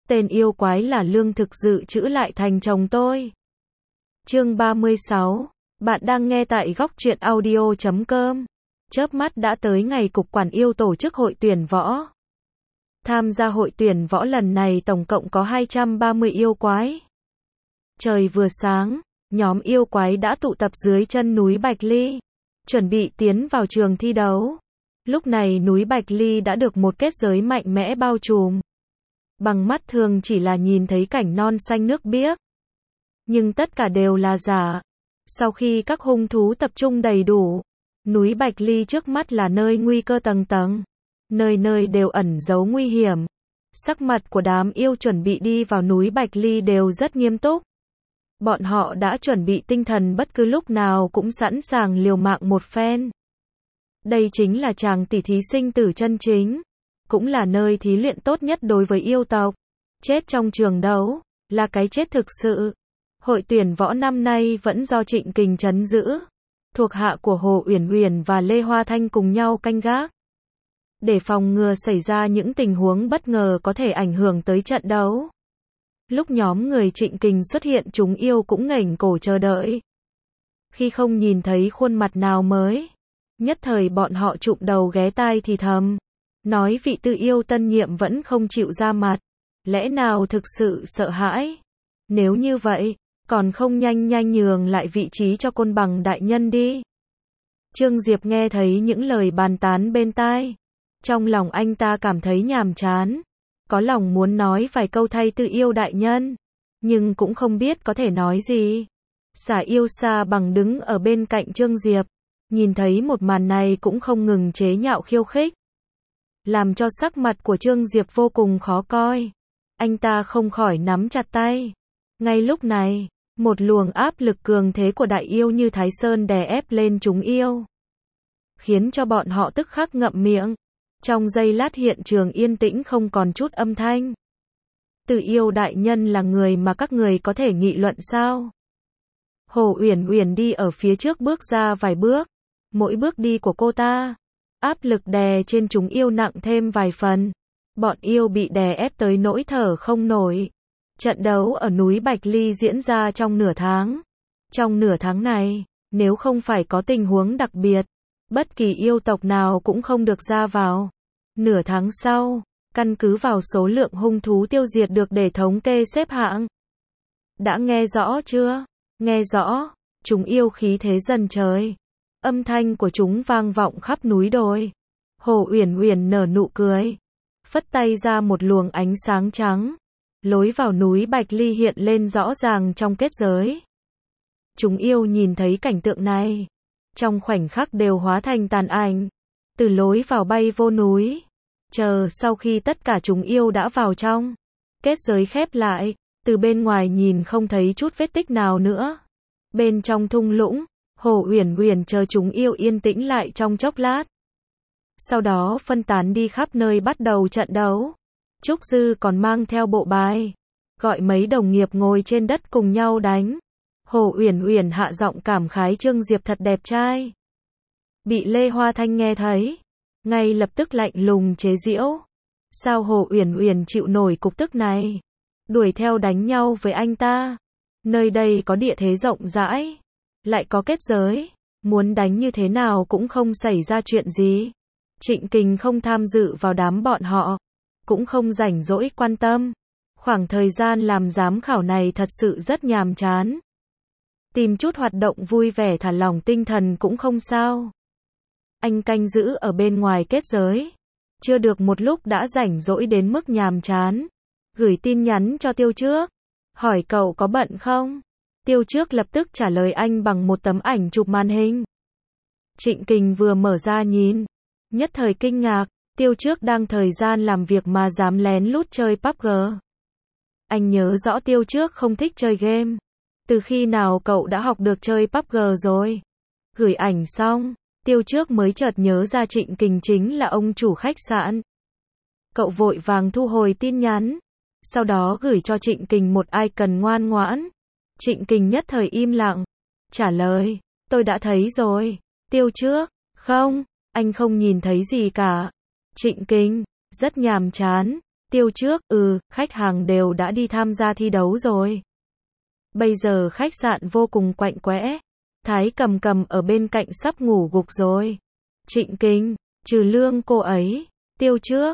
Tên yêu quái là lương thực dự trữ lại thành chồng tôi. Chương 36. Bạn đang nghe tại góc truyện audio.com. Chớp mắt đã tới ngày Cục Quản yêu tổ chức hội tuyển võ. Tham gia hội tuyển võ lần này tổng cộng có 230 yêu quái. Trời vừa sáng, nhóm yêu quái đã tụ tập dưới chân núi Bạch Ly, chuẩn bị tiến vào trường thi đấu. Lúc này núi Bạch Ly đã được một kết giới mạnh mẽ bao trùm. Bằng mắt thường chỉ là nhìn thấy cảnh non xanh nước biếc. Nhưng tất cả đều là giả. Sau khi các hung thú tập trung đầy đủ, núi Bạch Ly trước mắt là nơi nguy cơ tầng tầng. Nơi nơi đều ẩn giấu nguy hiểm. Sắc mặt của đám yêu chuẩn bị đi vào núi Bạch Ly đều rất nghiêm túc. Bọn họ đã chuẩn bị tinh thần bất cứ lúc nào cũng sẵn sàng liều mạng một phen. Đây chính là tràng tỷ thí sinh tử chân chính. Cũng là nơi thí luyện tốt nhất đối với yêu tộc. Chết trong trường đấu là cái chết thực sự. Hội tuyển võ năm nay vẫn do Trịnh Kình trấn giữ. Thuộc hạ của Hồ Uyển Uyển và Lê Hoa Thanh cùng nhau canh gác. Để phòng ngừa xảy ra những tình huống bất ngờ có thể ảnh hưởng tới trận đấu. Lúc nhóm người Trịnh Kình xuất hiện, chúng yêu cũng ngẩng cổ chờ đợi. Khi không nhìn thấy khuôn mặt nào mới, nhất thời bọn họ chụm đầu ghé tai thì thầm. Nói vị tư yêu tân nhiệm vẫn không chịu ra mặt. Lẽ nào thực sự sợ hãi? Nếu như vậy, còn không nhanh nhanh nhường lại vị trí cho Côn Bằng đại nhân đi. Trương Diệp nghe thấy những lời bàn tán bên tai. Trong lòng anh ta cảm thấy nhàm chán. Có lòng muốn nói vài câu thay tư yêu đại nhân. Nhưng cũng không biết có thể nói gì. Xả yêu Sa Bằng đứng ở bên cạnh Trương Diệp. Nhìn thấy một màn này cũng không ngừng chế nhạo khiêu khích. Làm cho sắc mặt của Trương Diệp vô cùng khó coi. Anh ta không khỏi nắm chặt tay. Ngay lúc này, một luồng áp lực cường thế của đại yêu như Thái Sơn đè ép lên chúng yêu. Khiến cho bọn họ tức khắc ngậm miệng. Trong giây lát hiện trường yên tĩnh không còn chút âm thanh. Từ yêu đại nhân là người mà các người có thể nghị luận sao? Hồ Uyển Uyển đi ở phía trước bước ra vài bước. Mỗi bước đi của cô ta, áp lực đè trên chúng yêu nặng thêm vài phần. Bọn yêu bị đè ép tới nỗi thở không nổi. Trận đấu ở núi Bạch Ly diễn ra trong nửa tháng. Trong nửa tháng này, nếu không phải có tình huống đặc biệt, bất kỳ yêu tộc nào cũng không được ra vào. Nửa tháng sau, căn cứ vào số lượng hung thú tiêu diệt được để thống kê xếp hạng. Đã nghe rõ chưa? Nghe rõ, chúng yêu khí thế dần trời. Âm thanh của chúng vang vọng khắp núi đồi. Hồ Uyển Uyển nở nụ cười, phất tay ra một luồng ánh sáng trắng. Lối vào núi Bạch Ly hiện lên rõ ràng trong kết giới. Chúng yêu nhìn thấy cảnh tượng này, trong khoảnh khắc đều hóa thành tàn ảnh, từ lối vào bay vô núi. Chờ sau khi tất cả chúng yêu đã vào trong, kết giới khép lại, từ bên ngoài nhìn không thấy chút vết tích nào nữa. Bên trong thung lũng, Hồ Uyển Uyển chờ chúng yêu yên tĩnh lại trong chốc lát. Sau đó phân tán đi khắp nơi bắt đầu trận đấu. Trúc Dư còn mang theo bộ bài, gọi mấy đồng nghiệp ngồi trên đất cùng nhau đánh. Hồ Uyển Uyển hạ giọng cảm khái Trương Diệp thật đẹp trai. Bị Lê Hoa Thanh nghe thấy, ngay lập tức lạnh lùng chế giễu. Sao Hồ Uyển Uyển chịu nổi cục tức này? Đuổi theo đánh nhau với anh ta. Nơi đây có địa thế rộng rãi, lại có kết giới, muốn đánh như thế nào cũng không xảy ra chuyện gì. Trịnh Kình không tham dự vào đám bọn họ, cũng không rảnh rỗi quan tâm. Khoảng thời gian làm giám khảo này thật sự rất nhàm chán. Tìm chút hoạt động vui vẻ thả lỏng tinh thần cũng không sao. Anh canh giữ ở bên ngoài kết giới. Chưa được một lúc đã rảnh rỗi đến mức nhàm chán. Gửi tin nhắn cho Tiêu Trước. Hỏi cậu có bận không? Tiêu Trước lập tức trả lời anh bằng một tấm ảnh chụp màn hình. Trịnh Kình vừa mở ra nhìn, nhất thời kinh ngạc. Tiêu Trước đang thời gian làm việc mà dám lén lút chơi PUBG. Anh nhớ rõ Tiêu Trước không thích chơi game. Từ khi nào cậu đã học được chơi PUBG rồi? Gửi ảnh xong, Tiêu Trước mới chợt nhớ ra Trịnh Kình chính là ông chủ khách sạn. Cậu vội vàng thu hồi tin nhắn, sau đó gửi cho Trịnh Kình một icon ngoan ngoãn. Trịnh Kình nhất thời im lặng, trả lời, tôi đã thấy rồi. Tiêu Trước, không, anh không nhìn thấy gì cả. Trịnh Kình, rất nhàm chán. Tiêu Trước, khách hàng đều đã đi tham gia thi đấu rồi. Bây giờ khách sạn vô cùng quạnh quẽ. Thái Cầm Cầm ở bên cạnh sắp ngủ gục rồi. Trịnh Kinh, trừ lương cô ấy. Tiêu Trước,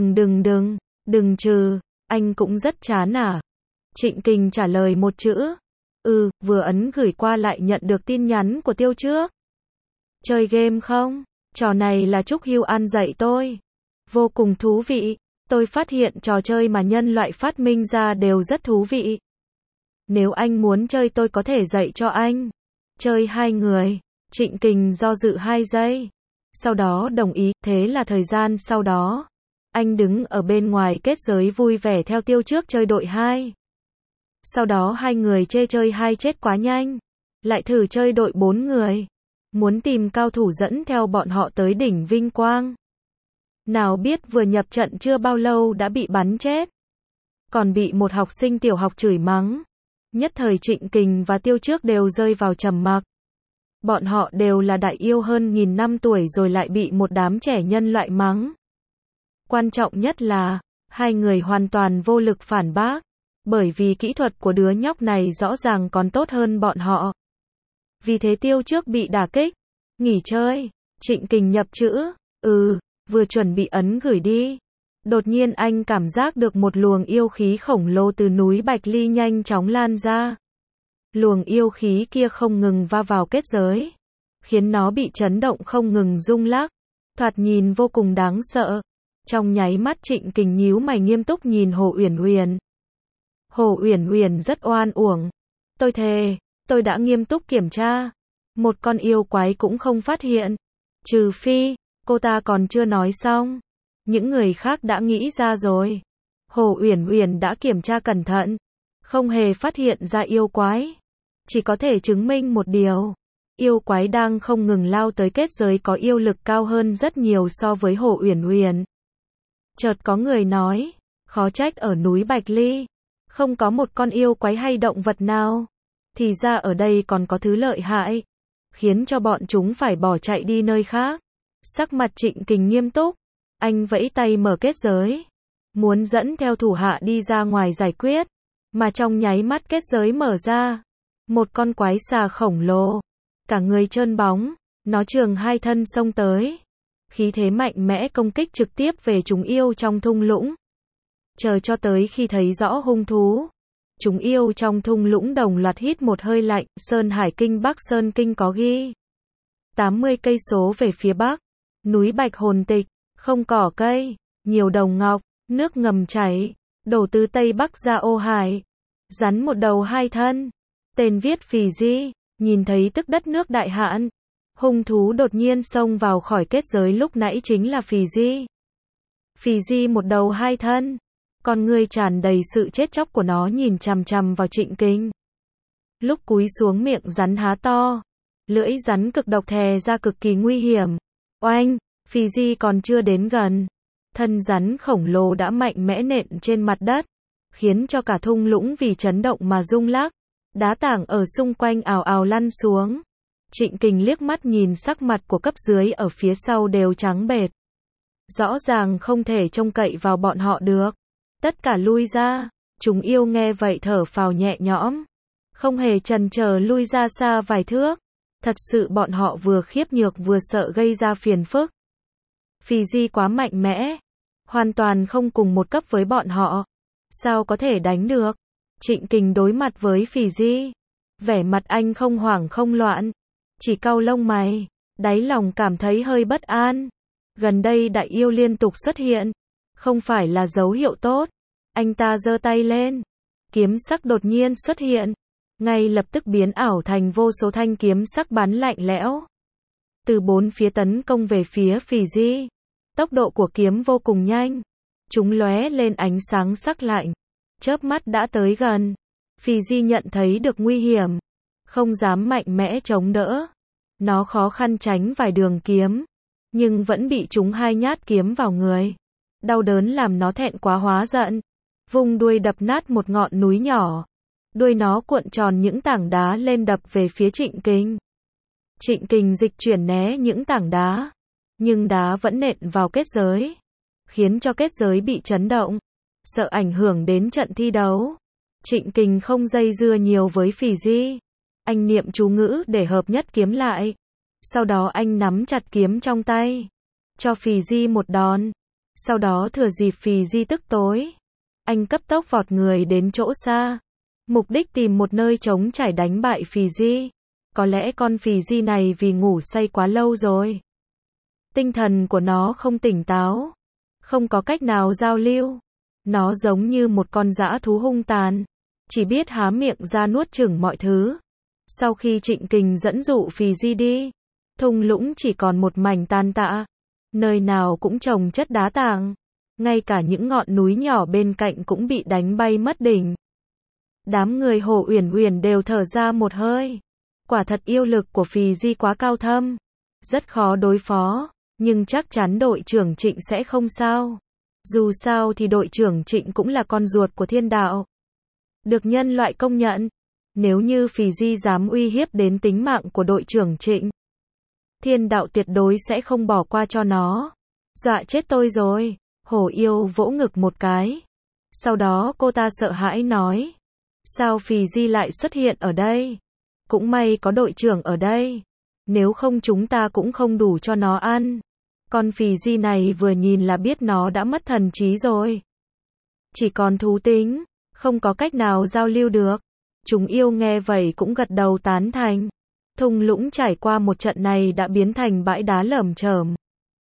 đừng trừ, anh cũng rất chán à. Trịnh Kinh trả lời một chữ. Vừa ấn gửi qua lại nhận được tin nhắn của Tiêu Trước. Chơi game không? Trò này là Trúc Hưu An dạy tôi. Vô cùng thú vị. Tôi phát hiện trò chơi mà nhân loại phát minh ra đều rất thú vị. Nếu anh muốn chơi tôi có thể dạy cho anh. Chơi 2 người. Trịnh Kinh do dự 2 giây. Sau đó đồng ý, thế là thời gian sau đó. Anh đứng ở bên ngoài kết giới vui vẻ theo Tiêu Trước chơi đội 2. Sau đó 2 người chê chơi 2 chết quá nhanh. Lại thử chơi đội 4 người. Muốn tìm cao thủ dẫn theo bọn họ tới đỉnh vinh quang. Nào biết vừa nhập trận chưa bao lâu đã bị bắn chết. Còn bị một học sinh tiểu học chửi mắng. Nhất thời Trịnh Kinh và Tiêu Trước đều rơi vào trầm mặc. Bọn họ đều là đại yêu hơn 1000 năm tuổi rồi lại bị một đám trẻ nhân loại mắng. Quan trọng nhất là, 2 người hoàn toàn vô lực phản bác. Bởi vì kỹ thuật của đứa nhóc này rõ ràng còn tốt hơn bọn họ. Vì thế Tiêu Trước bị đả kích. Nghỉ chơi. Trịnh Kinh nhập chữ. Vừa chuẩn bị ấn gửi đi. Đột nhiên anh cảm giác được một luồng yêu khí khổng lồ từ núi Bạch Ly nhanh chóng lan ra. Luồng yêu khí kia không ngừng va vào kết giới. Khiến nó bị chấn động không ngừng rung lắc. Thoạt nhìn vô cùng đáng sợ. Trong nháy mắt Trịnh Kinh nhíu mày nghiêm túc nhìn Hồ Uyển Uyển. Hồ Uyển Uyển rất oan uổng. Tôi thề, tôi đã nghiêm túc kiểm tra. Một con yêu quái cũng không phát hiện. Trừ phi, cô ta còn chưa nói xong. Những người khác đã nghĩ ra rồi. Hồ Uyển Uyển đã kiểm tra cẩn thận. Không hề phát hiện ra yêu quái. Chỉ có thể chứng minh một điều. Yêu quái đang không ngừng lao tới kết giới có yêu lực cao hơn rất nhiều so với Hồ Uyển Uyển. Chợt có người nói, khó trách ở núi Bạch Ly. Không có một con yêu quái hay động vật nào. Thì ra ở đây còn có thứ lợi hại. Khiến cho bọn chúng phải bỏ chạy đi nơi khác. Sắc mặt Trịnh Kinh nghiêm túc. Anh vẫy tay mở kết giới. Muốn dẫn theo thủ hạ đi ra ngoài giải quyết. Mà trong nháy mắt kết giới mở ra. Một con quái xà khổng lồ. Cả người trơn bóng. Nó trường 2 thân xông tới. Khí thế mạnh mẽ công kích trực tiếp về chúng yêu trong thung lũng. Chờ cho tới khi thấy rõ hung thú. Chúng yêu trong thung lũng đồng loạt hít một hơi lạnh. Sơn Hải Kinh Bắc Sơn Kinh có ghi. 80 cây số về phía bắc. Núi Bạch Hồn Tịch. Không cỏ cây. Nhiều đồng ngọc. Nước ngầm chảy. Đổ từ Tây Bắc ra Ô Hải. Rắn một đầu 2 thân. Tên viết Phì Di. Nhìn thấy tức đất nước đại hạn. Hung thú đột nhiên xông vào khỏi kết giới lúc nãy chính là Phì Di. Phì Di một đầu 2 thân. Con người tràn đầy sự chết chóc của nó nhìn chằm chằm vào Trịnh Kinh. Lúc cúi xuống miệng rắn há to. Lưỡi rắn cực độc thè ra cực kỳ nguy hiểm. Oanh, Phì Di còn chưa đến gần. Thân rắn khổng lồ đã mạnh mẽ nện trên mặt đất. Khiến cho cả thung lũng vì chấn động mà rung lắc. Đá tảng ở xung quanh ào ào lăn xuống. Trịnh Kinh liếc mắt nhìn sắc mặt của cấp dưới ở phía sau đều trắng bệch. Rõ ràng không thể trông cậy vào bọn họ được. Tất cả lui ra. Chúng yêu nghe vậy thở phào nhẹ nhõm. Không hề chần chờ lui ra xa vài thước. Thật sự bọn họ vừa khiếp nhược vừa sợ gây ra phiền phức. Phì Di quá mạnh mẽ. Hoàn toàn không cùng một cấp với bọn họ. Sao có thể đánh được? Trịnh Kinh đối mặt với Phì Di. Vẻ mặt anh không hoảng không loạn. Chỉ cau lông mày. Đáy lòng cảm thấy hơi bất an. Gần đây đại yêu liên tục xuất hiện. Không phải là dấu hiệu tốt. Anh ta giơ tay lên. Kiếm sắc đột nhiên xuất hiện. Ngay lập tức biến ảo thành vô số thanh kiếm sắc bắn lạnh lẽo. Từ 4 phía tấn công về phía Phì Di. Tốc độ của kiếm vô cùng nhanh. Chúng lóe lên ánh sáng sắc lạnh. Chớp mắt đã tới gần. Phì Di nhận thấy được nguy hiểm. Không dám mạnh mẽ chống đỡ. Nó khó khăn tránh vài đường kiếm. Nhưng vẫn bị chúng 2 nhát kiếm vào người. Đau đớn làm nó thẹn quá hóa giận. Vung đuôi đập nát một ngọn núi nhỏ. Đuôi nó cuộn tròn những tảng đá lên đập về phía Trịnh Kinh. Trịnh Kinh dịch chuyển né những tảng đá. Nhưng đá vẫn nện vào kết giới. Khiến cho kết giới bị chấn động. sợ ảnh hưởng đến trận thi đấu. Trịnh Kình không dây dưa nhiều với Phì Di. Anh niệm chú ngữ để hợp nhất kiếm lại. Sau đó anh nắm chặt kiếm trong tay, cho Phì Di một đòn. Sau đó thừa dịp Phì Di tức tối, anh cấp tốc vọt người đến chỗ xa, mục đích tìm một nơi trống trải đánh bại Phì Di. Có lẽ con Phì Di này vì ngủ say quá lâu rồi, tinh thần của nó không tỉnh táo, không có cách nào giao lưu. Nó giống như một con dã thú hung tàn, chỉ biết há miệng ra nuốt chửng mọi thứ. Sau khi Trịnh Kình dẫn dụ Phì Di đi, thung lũng chỉ còn một mảnh tàn tạ, nơi nào cũng trồng chất đá tảng, ngay cả những ngọn núi nhỏ bên cạnh cũng bị đánh bay mất đỉnh. Đám người Hồ Uyển Uyển đều thở ra một hơi. Quả thật yêu lực của Phì Di quá cao thâm, rất khó đối phó, nhưng chắc chắn đội trưởng Trịnh sẽ không sao. Dù sao thì đội trưởng Trịnh cũng là con ruột của thiên đạo, được nhân loại công nhận. Nếu như Phì Di dám uy hiếp đến tính mạng của đội trưởng Trịnh, thiên đạo tuyệt đối sẽ không bỏ qua cho nó. Dọa chết tôi rồi. Hổ yêu vỗ ngực một cái. Sau đó cô ta sợ hãi nói, sao Phì Di lại xuất hiện ở đây? Cũng may có đội trưởng ở đây, nếu không chúng ta cũng không đủ cho nó ăn. Con Phì Di này vừa nhìn là biết nó đã mất thần trí rồi, chỉ còn thú tính, không có cách nào giao lưu được. Chúng yêu nghe vậy cũng gật đầu tán thành. Thung lũng trải qua một trận này đã biến thành bãi đá lởm chởm,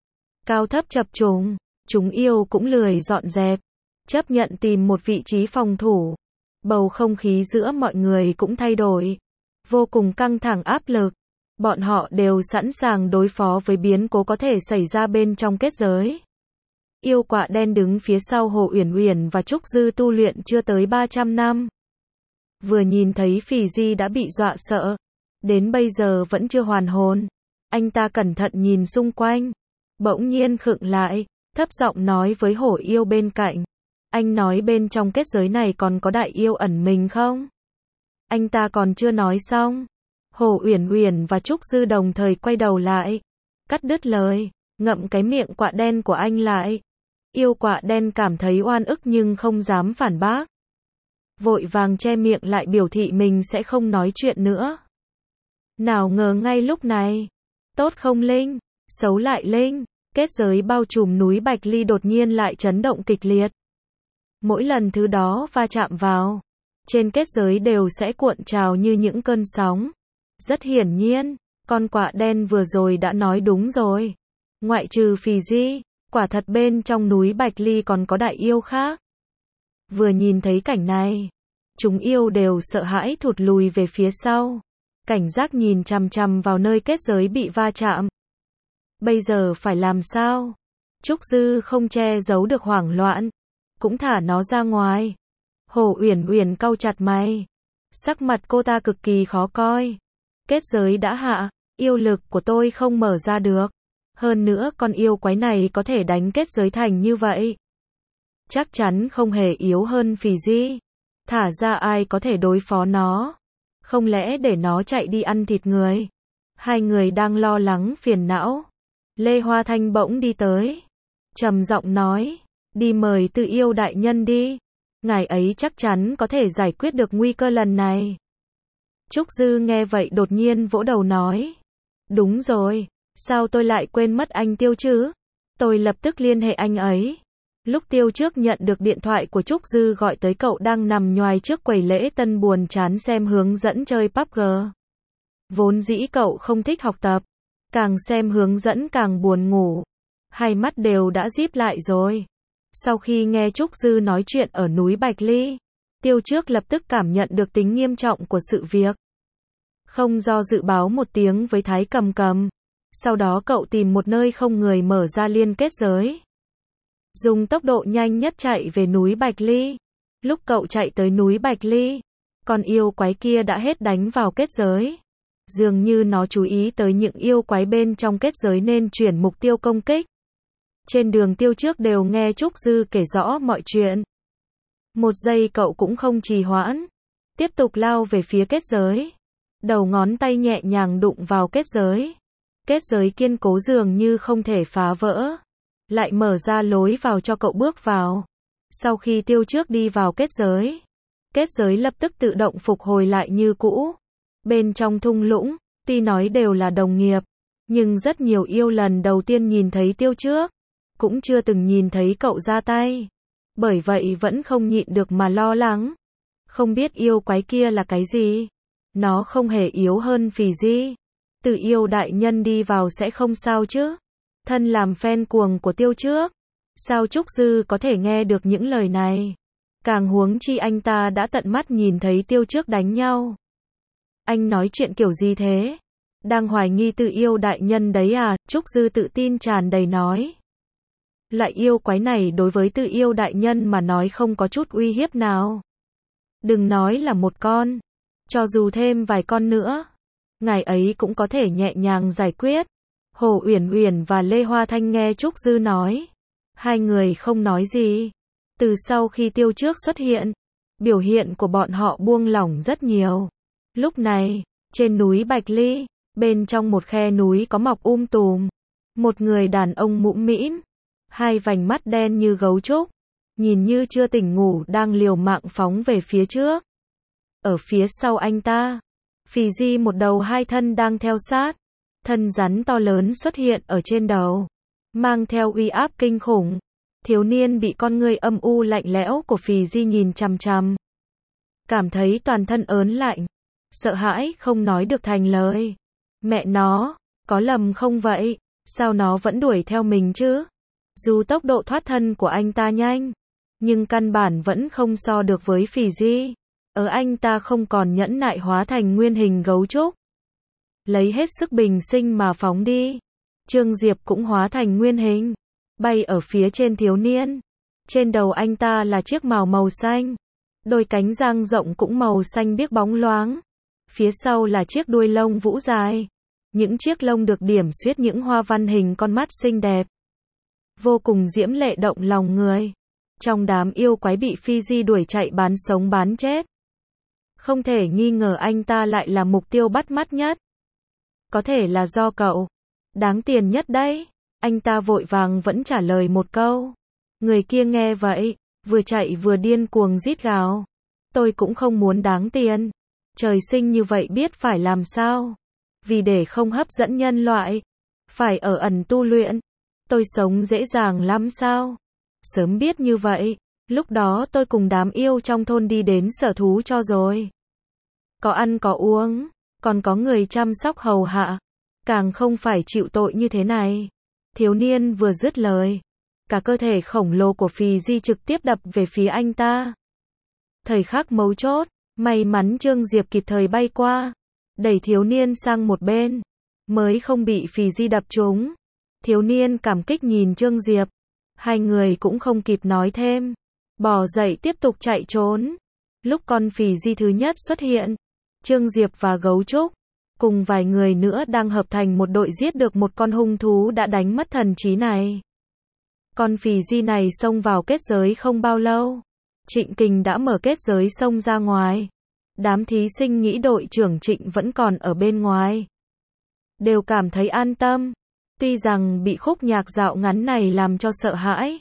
cao thấp chập trùng. Chúng yêu cũng lười dọn dẹp, chấp nhận tìm một vị trí phòng thủ. Bầu không khí giữa mọi người cũng thay đổi, vô cùng căng thẳng áp lực. Bọn họ đều sẵn sàng đối phó với biến cố có thể xảy ra bên trong kết giới. Yêu quạ đen đứng phía sau Hồ Uyển Uyển và Trúc Dư tu luyện chưa tới 300 năm. Vừa nhìn thấy Phì Di đã bị dọa sợ, đến bây giờ vẫn chưa hoàn hồn. Anh ta cẩn thận nhìn xung quanh, bỗng nhiên khựng lại, thấp giọng nói với hổ yêu bên cạnh. Anh nói bên trong kết giới này còn có đại yêu ẩn mình không? Anh ta còn chưa nói xong, Hồ Uyển Uyển và Trúc Dư đồng thời quay đầu lại, cắt đứt lời, ngậm cái miệng quạ đen của anh lại. Yêu quạ đen cảm thấy oan ức nhưng không dám phản bác, vội vàng che miệng lại biểu thị mình sẽ không nói chuyện nữa. Nào ngờ ngay lúc này, tốt không Linh, xấu lại Linh, kết giới bao trùm núi Bạch Ly đột nhiên lại chấn động kịch liệt. Mỗi lần thứ đó va chạm vào, trên kết giới đều sẽ cuộn trào như những cơn sóng. Rất hiển nhiên, con quạ đen vừa rồi đã nói đúng rồi. Ngoại trừ Phì Di, quả thật bên trong núi Bạch Ly còn có đại yêu khác. Vừa nhìn thấy cảnh này, chúng yêu đều sợ hãi thụt lùi về phía sau, cảnh giác nhìn chằm chằm vào nơi kết giới bị va chạm. Bây giờ phải làm sao? Trúc Dư không che giấu được hoảng loạn, cũng thả nó ra ngoài. Hồ Uyển Uyển cau chặt mày, sắc mặt cô ta cực kỳ khó coi. Kết giới đã hạ, yêu lực của tôi không mở ra được. Hơn nữa con yêu quái này có thể đánh kết giới thành như vậy, chắc chắn không hề yếu hơn Phì Di. Thả ra ai có thể đối phó nó? Không lẽ để nó chạy đi ăn thịt người? Hai người đang lo lắng phiền não, Lê Hoa Thanh bỗng đi tới, trầm giọng nói, đi mời Tư Yêu đại nhân đi, ngài ấy chắc chắn có thể giải quyết được nguy cơ lần này. Trúc Dư nghe vậy đột nhiên vỗ đầu nói, đúng rồi, sao tôi lại quên mất anh Tiêu chứ? Tôi lập tức liên hệ anh ấy. Lúc Tiêu trước nhận được điện thoại của Trúc Dư gọi tới, cậu đang nằm nhoài trước quầy lễ tân buồn chán xem hướng dẫn chơi PUBG. Vốn dĩ cậu không thích học tập, càng xem hướng dẫn càng buồn ngủ, hai mắt đều đã díp lại rồi. Sau khi nghe Trúc Dư nói chuyện ở núi Bạch Ly, Tiêu trước lập tức cảm nhận được tính nghiêm trọng của sự việc. Không do dự báo một tiếng với Thái Cầm Cầm. Sau đó cậu tìm một nơi không người mở ra liên kết giới, dùng tốc độ nhanh nhất chạy về núi Bạch Ly. Lúc cậu chạy tới núi Bạch Ly, con yêu quái kia đã hết đánh vào kết giới. Dường như nó chú ý tới những yêu quái bên trong kết giới nên chuyển mục tiêu công kích. Trên đường Tiêu trước đều nghe Trúc Dư kể rõ mọi chuyện. Một giây cậu cũng không trì hoãn, tiếp tục lao về phía kết giới. Đầu ngón tay nhẹ nhàng đụng vào kết giới. Kết giới kiên cố dường như không thể phá vỡ, lại mở ra lối vào cho cậu bước vào. Sau khi Tiêu Trước đi vào kết giới lập tức tự động phục hồi lại như cũ. Bên trong thung lũng, tuy nói đều là đồng nghiệp, nhưng rất nhiều yêu lần đầu tiên nhìn thấy Tiêu Trước, cũng chưa từng nhìn thấy cậu ra tay. Bởi vậy vẫn không nhịn được mà lo lắng. Không biết yêu quái kia là cái gì? Nó không hề yếu hơn Phì Di. Từ yêu đại nhân đi vào sẽ không sao chứ? Thân làm fan cuồng của Tiêu Trước, sao Trúc Dư có thể nghe được những lời này? Càng huống chi anh ta đã tận mắt nhìn thấy Tiêu Trước đánh nhau. Anh nói chuyện kiểu gì thế? Đang hoài nghi Từ yêu đại nhân đấy à? Trúc Dư tự tin tràn đầy nói. Loại yêu quái này đối với Từ yêu đại nhân mà nói không có chút uy hiếp nào. Đừng nói là một con, cho dù thêm vài con nữa, ngài ấy cũng có thể nhẹ nhàng giải quyết. Hồ Uyển Uyển và Lê Hoa Thanh nghe Trúc Dư nói, hai người không nói gì. Từ sau khi Tiêu Trước xuất hiện, biểu hiện của bọn họ buông lỏng rất nhiều. Lúc này, trên núi Bạch Ly, bên trong một khe núi có mọc tùm, một người đàn ông mũm mĩm, hai vành mắt đen như gấu trúc, nhìn như chưa tỉnh ngủ đang liều mạng phóng về phía trước. Ở phía sau anh ta, Phì Di một đầu hai thân đang theo sát, thân rắn to lớn xuất hiện ở trên đầu, mang theo uy áp kinh khủng. Thiếu niên bị con ngươi âm u lạnh lẽo của Phì Di nhìn chằm chằm, cảm thấy toàn thân ớn lạnh, sợ hãi không nói được thành lời. Mẹ nó, có lầm không vậy? Sao nó vẫn đuổi theo mình chứ? Dù tốc độ thoát thân của anh ta nhanh, nhưng căn bản vẫn không so được với Phì Di. Ở anh ta không còn nhẫn nại hóa thành nguyên hình gấu trúc, lấy hết sức bình sinh mà phóng đi. Trương Diệp cũng hóa thành nguyên hình, bay ở phía trên thiếu niên. Trên đầu anh ta là chiếc màu xanh, đôi cánh dang rộng cũng màu xanh biếc bóng loáng. Phía sau là chiếc đuôi lông vũ dài, những chiếc lông được điểm xuyết những hoa văn hình con mắt xinh đẹp, vô cùng diễm lệ động lòng người. Trong đám yêu quái bị Phì Di đuổi chạy bán sống bán chết, không thể nghi ngờ anh ta lại là mục tiêu bắt mắt nhất. Có thể là do cậu đáng tiền nhất đấy. Anh ta vội vàng vẫn trả lời một câu. Người kia nghe vậy, vừa chạy vừa điên cuồng rít gào. Tôi cũng không muốn đáng tiền. Trời sinh như vậy biết phải làm sao? Vì để không hấp dẫn nhân loại, phải ở ẩn tu luyện. Tôi sống dễ dàng lắm sao? Sớm biết như vậy, lúc đó tôi cùng đám yêu trong thôn đi đến sở thú cho rồi. Có ăn có uống, còn có người chăm sóc hầu hạ, càng không phải chịu tội như thế này. Thiếu niên vừa dứt lời, cả cơ thể khổng lồ của Phì Di trực tiếp đập về phía anh ta. Thời khắc mấu chốt, may mắn Trương Diệp kịp thời bay qua, đẩy thiếu niên sang một bên, mới không bị Phì Di đập trúng. Thiếu niên cảm kích nhìn Trương Diệp, hai người cũng không kịp nói thêm, bò dậy tiếp tục chạy trốn. Lúc con Phì Di thứ nhất xuất hiện, Trương Diệp và Gấu Trúc, cùng vài người nữa đang hợp thành một đội giết được một con hung thú đã đánh mất thần trí này. Con Phì Di này xông vào kết giới không bao lâu, Trịnh Kình đã mở kết giới xông ra ngoài. Đám thí sinh nghĩ đội trưởng Trịnh vẫn còn ở bên ngoài, đều cảm thấy an tâm. Tuy rằng bị khúc nhạc dạo ngắn này làm cho sợ hãi,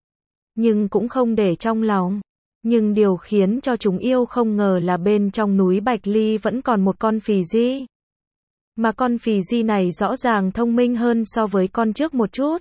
nhưng cũng không để trong lòng. Nhưng điều khiến cho chúng yêu không ngờ là bên trong núi Bạch Ly vẫn còn một con Phì Di. Mà con Phì Di này rõ ràng thông minh hơn so với con trước một chút.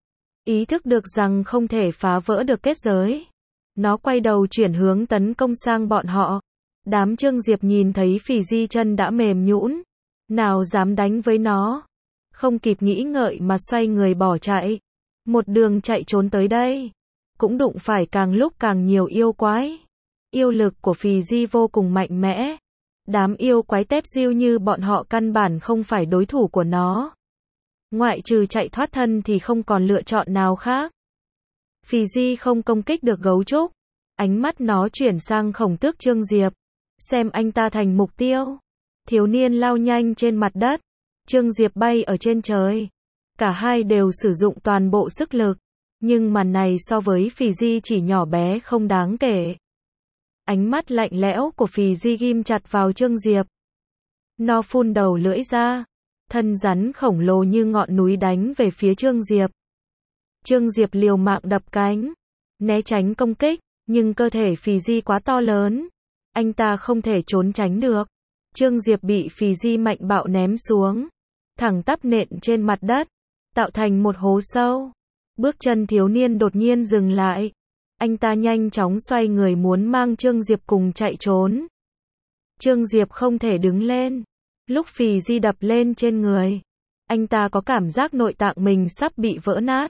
Ý thức được rằng không thể phá vỡ được kết giới, nó quay đầu chuyển hướng tấn công sang bọn họ. Đám Trương Diệp nhìn thấy Phì Di chân đã mềm nhũn, nào dám đánh với nó. Không kịp nghĩ ngợi mà xoay người bỏ chạy. Một đường chạy trốn tới đây, cũng đụng phải càng lúc càng nhiều yêu quái. Yêu lực của Phì Di vô cùng mạnh mẽ. Đám yêu quái tép diêu như bọn họ căn bản không phải đối thủ của nó. Ngoại trừ chạy thoát thân thì không còn lựa chọn nào khác. Phì Di không công kích được Gấu Trúc. Ánh mắt nó chuyển sang Khổng Tước Trương Diệp, xem anh ta thành mục tiêu. Thiếu niên lao nhanh trên mặt đất, Trương Diệp bay ở trên trời. Cả hai đều sử dụng toàn bộ sức lực, nhưng màn này so với Phì Di chỉ nhỏ bé không đáng kể. Ánh mắt lạnh lẽo của Phì Di ghim chặt vào Trương Diệp. Nó phun đầu lưỡi ra, thân rắn khổng lồ như ngọn núi đánh về phía Trương Diệp. Trương Diệp liều mạng đập cánh, né tránh công kích, nhưng cơ thể Phì Di quá to lớn, anh ta không thể trốn tránh được. Trương Diệp bị Phì Di mạnh bạo ném xuống, thẳng tắp nện trên mặt đất, tạo thành một hố sâu. Bước chân thiếu niên đột nhiên dừng lại. Anh ta nhanh chóng xoay người muốn mang Trương Diệp cùng chạy trốn. Trương Diệp không thể đứng lên. Lúc Phì Di đập lên trên người, anh ta có cảm giác nội tạng mình sắp bị vỡ nát.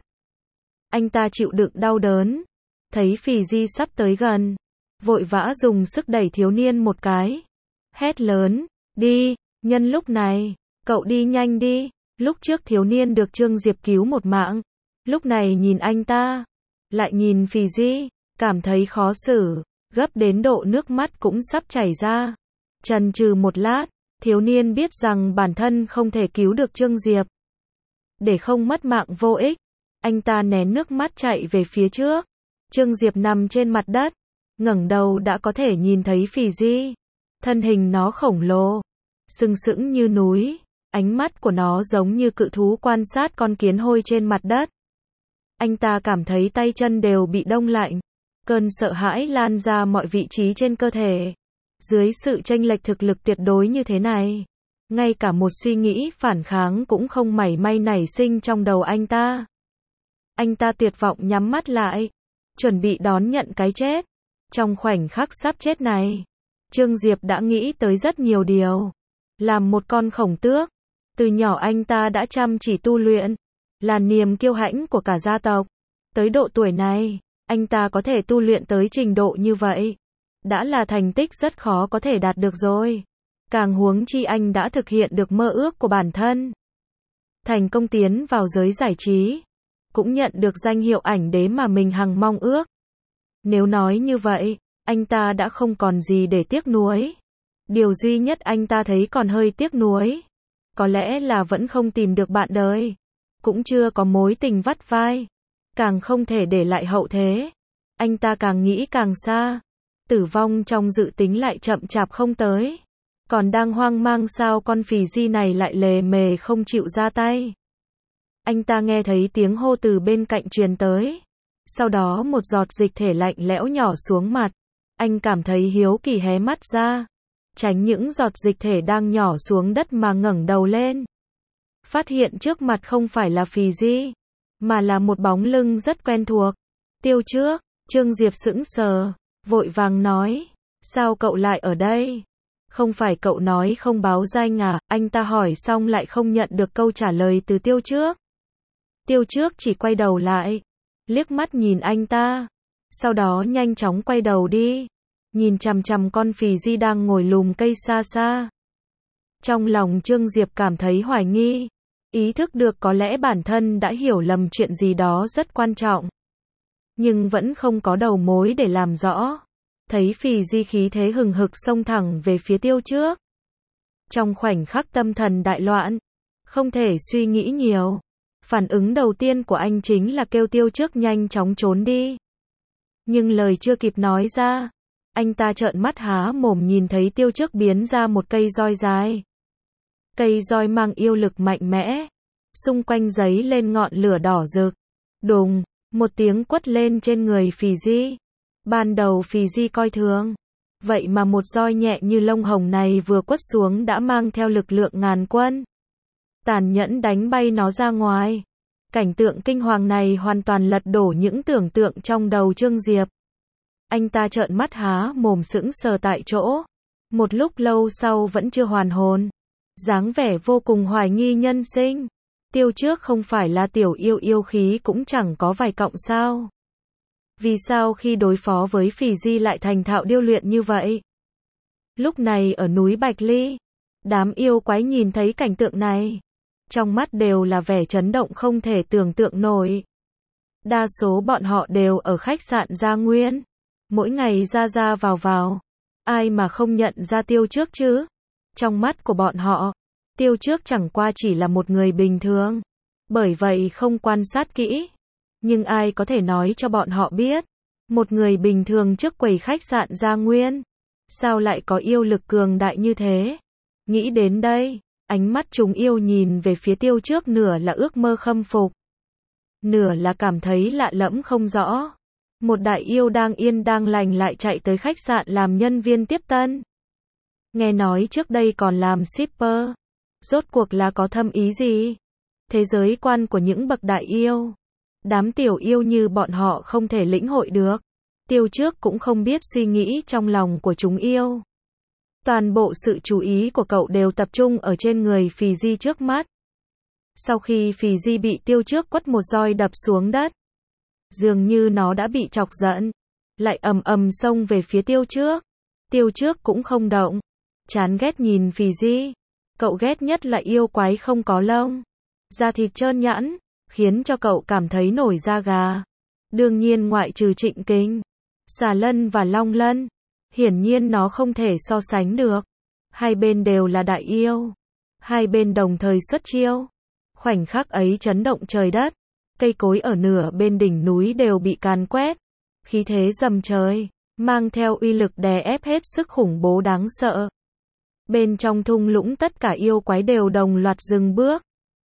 Anh ta chịu đựng đau đớn, thấy Phì Di sắp tới gần, vội vã dùng sức đẩy thiếu niên một cái, hét lớn, đi, nhân lúc này, cậu đi nhanh đi. Lúc trước thiếu niên được Trương Diệp cứu một mạng, lúc này nhìn anh ta, lại nhìn Phì Di, cảm thấy khó xử, gấp đến độ nước mắt cũng sắp chảy ra. Chần chừ một lát, thiếu niên biết rằng bản thân không thể cứu được Trương Diệp. Để không mất mạng vô ích, anh ta nén nước mắt chạy về phía trước. Trương Diệp nằm trên mặt đất, ngẩng đầu đã có thể nhìn thấy Phì Di. Thân hình nó khổng lồ, sừng sững như núi, ánh mắt của nó giống như cự thú quan sát con kiến hôi trên mặt đất. Anh ta cảm thấy tay chân đều bị đông lạnh, cơn sợ hãi lan ra mọi vị trí trên cơ thể. Dưới sự chênh lệch thực lực tuyệt đối như thế này, ngay cả một suy nghĩ phản kháng cũng không mảy may nảy sinh trong đầu anh ta. Anh ta tuyệt vọng nhắm mắt lại, chuẩn bị đón nhận cái chết. Trong khoảnh khắc sắp chết này, Trương Diệp đã nghĩ tới rất nhiều điều. Làm một con khổng tước, từ nhỏ anh ta đã chăm chỉ tu luyện, là niềm kiêu hãnh của cả gia tộc. Tới độ tuổi này, anh ta có thể tu luyện tới trình độ như vậy, đã là thành tích rất khó có thể đạt được rồi. Càng huống chi anh đã thực hiện được mơ ước của bản thân. Thành công tiến vào giới giải trí, cũng nhận được danh hiệu ảnh đế mà mình hằng mong ước. Nếu nói như vậy, anh ta đã không còn gì để tiếc nuối. Điều duy nhất anh ta thấy còn hơi tiếc nuối, có lẽ là vẫn không tìm được bạn đời, cũng chưa có mối tình vắt vai, càng không thể để lại hậu thế. Anh ta càng nghĩ càng xa, tử vong trong dự tính lại chậm chạp không tới. Còn đang hoang mang sao con Phì Di này lại lề mề không chịu ra tay. Anh ta nghe thấy tiếng hô từ bên cạnh truyền tới. Sau đó một giọt dịch thể lạnh lẽo nhỏ xuống mặt. Anh cảm thấy hiếu kỳ hé mắt ra, tránh những giọt dịch thể đang nhỏ xuống đất mà ngẩng đầu lên. Phát hiện trước mặt không phải là Phì Di, mà là một bóng lưng rất quen thuộc. Tiêu Trước. Trương Diệp sững sờ, vội vàng nói, sao cậu lại ở đây? Không phải cậu nói không báo danh à? Anh ta hỏi xong lại không nhận được câu trả lời từ Tiêu Trước. Tiêu Trước chỉ quay đầu lại, liếc mắt nhìn anh ta, sau đó nhanh chóng quay đầu đi, nhìn chằm chằm con Phì Di đang ngồi lùm cây xa xa. Trong lòng Trương Diệp cảm thấy hoài nghi, ý thức được có lẽ bản thân đã hiểu lầm chuyện gì đó rất quan trọng, nhưng vẫn không có đầu mối để làm rõ. Thấy Phì Di khí thế hừng hực xông thẳng về phía Tiêu Trước. Trong khoảnh khắc tâm thần đại loạn, không thể suy nghĩ nhiều, phản ứng đầu tiên của anh chính là kêu Tiêu Trước nhanh chóng trốn đi. Nhưng lời chưa kịp nói ra, anh ta trợn mắt há mồm nhìn thấy Tiêu Trước biến ra một cây roi dài. Cây roi mang yêu lực mạnh mẽ, xung quanh giấy lên ngọn lửa đỏ rực. Đùng, một tiếng quất lên trên người Phì Di. Ban đầu Phì Di coi thường, vậy mà một roi nhẹ như lông hồng này vừa quất xuống đã mang theo lực lượng ngàn quân, tàn nhẫn đánh bay nó ra ngoài. Cảnh tượng kinh hoàng này hoàn toàn lật đổ những tưởng tượng trong đầu Trương Diệp. Anh ta trợn mắt há mồm sững sờ tại chỗ, một lúc lâu sau vẫn chưa hoàn hồn, dáng vẻ vô cùng hoài nghi nhân sinh. Tiêu Trước không phải là tiểu yêu yêu khí cũng chẳng có vài cọng sao? Vì sao khi đối phó với Phì Di lại thành thạo điêu luyện như vậy? Lúc này ở núi Bạch Ly, đám yêu quái nhìn thấy cảnh tượng này, trong mắt đều là vẻ chấn động không thể tưởng tượng nổi. Đa số bọn họ đều ở khách sạn Gia Nguyên, mỗi ngày ra ra vào vào, ai mà không nhận ra Tiêu Trước chứ? Trong mắt của bọn họ, Tiêu Trước chẳng qua chỉ là một người bình thường, bởi vậy không quan sát kỹ. Nhưng ai có thể nói cho bọn họ biết, một người bình thường trước quầy khách sạn Gia Nguyên, sao lại có yêu lực cường đại như thế? Nghĩ đến đây, ánh mắt chúng yêu nhìn về phía Tiêu Trước nửa là ước mơ khâm phục, nửa là cảm thấy lạ lẫm không rõ. Một đại yêu đang yên đang lành lại chạy tới khách sạn làm nhân viên tiếp tân. Nghe nói trước đây còn làm shipper. Rốt cuộc là có thâm ý gì? Thế giới quan của những bậc đại yêu. Đám tiểu yêu như bọn họ không thể lĩnh hội được. Tiêu Trước cũng không biết suy nghĩ trong lòng của chúng yêu. Toàn bộ sự chú ý của cậu đều tập trung ở trên người Phì Di trước mắt. Sau khi Phì Di bị Tiêu Trước quất một roi đập xuống đất, dường như nó đã bị chọc giận, lại ầm ầm xông về phía Tiêu Trước. Tiêu Trước cũng không động, chán ghét nhìn Phì Di. Cậu ghét nhất là yêu quái không có lông, da thịt trơn nhẵn, khiến cho cậu cảm thấy nổi da gà. Đương nhiên ngoại trừ Trịnh Kình, Xà Lân và Long Lân, hiển nhiên nó không thể so sánh được. Hai bên đều là đại yêu, hai bên đồng thời xuất chiêu. Khoảnh khắc ấy chấn động trời đất, cây cối ở nửa bên đỉnh núi đều bị càn quét. Khí thế dầm trời, mang theo uy lực đè ép hết sức khủng bố đáng sợ. Bên trong thung lũng tất cả yêu quái đều đồng loạt dừng bước.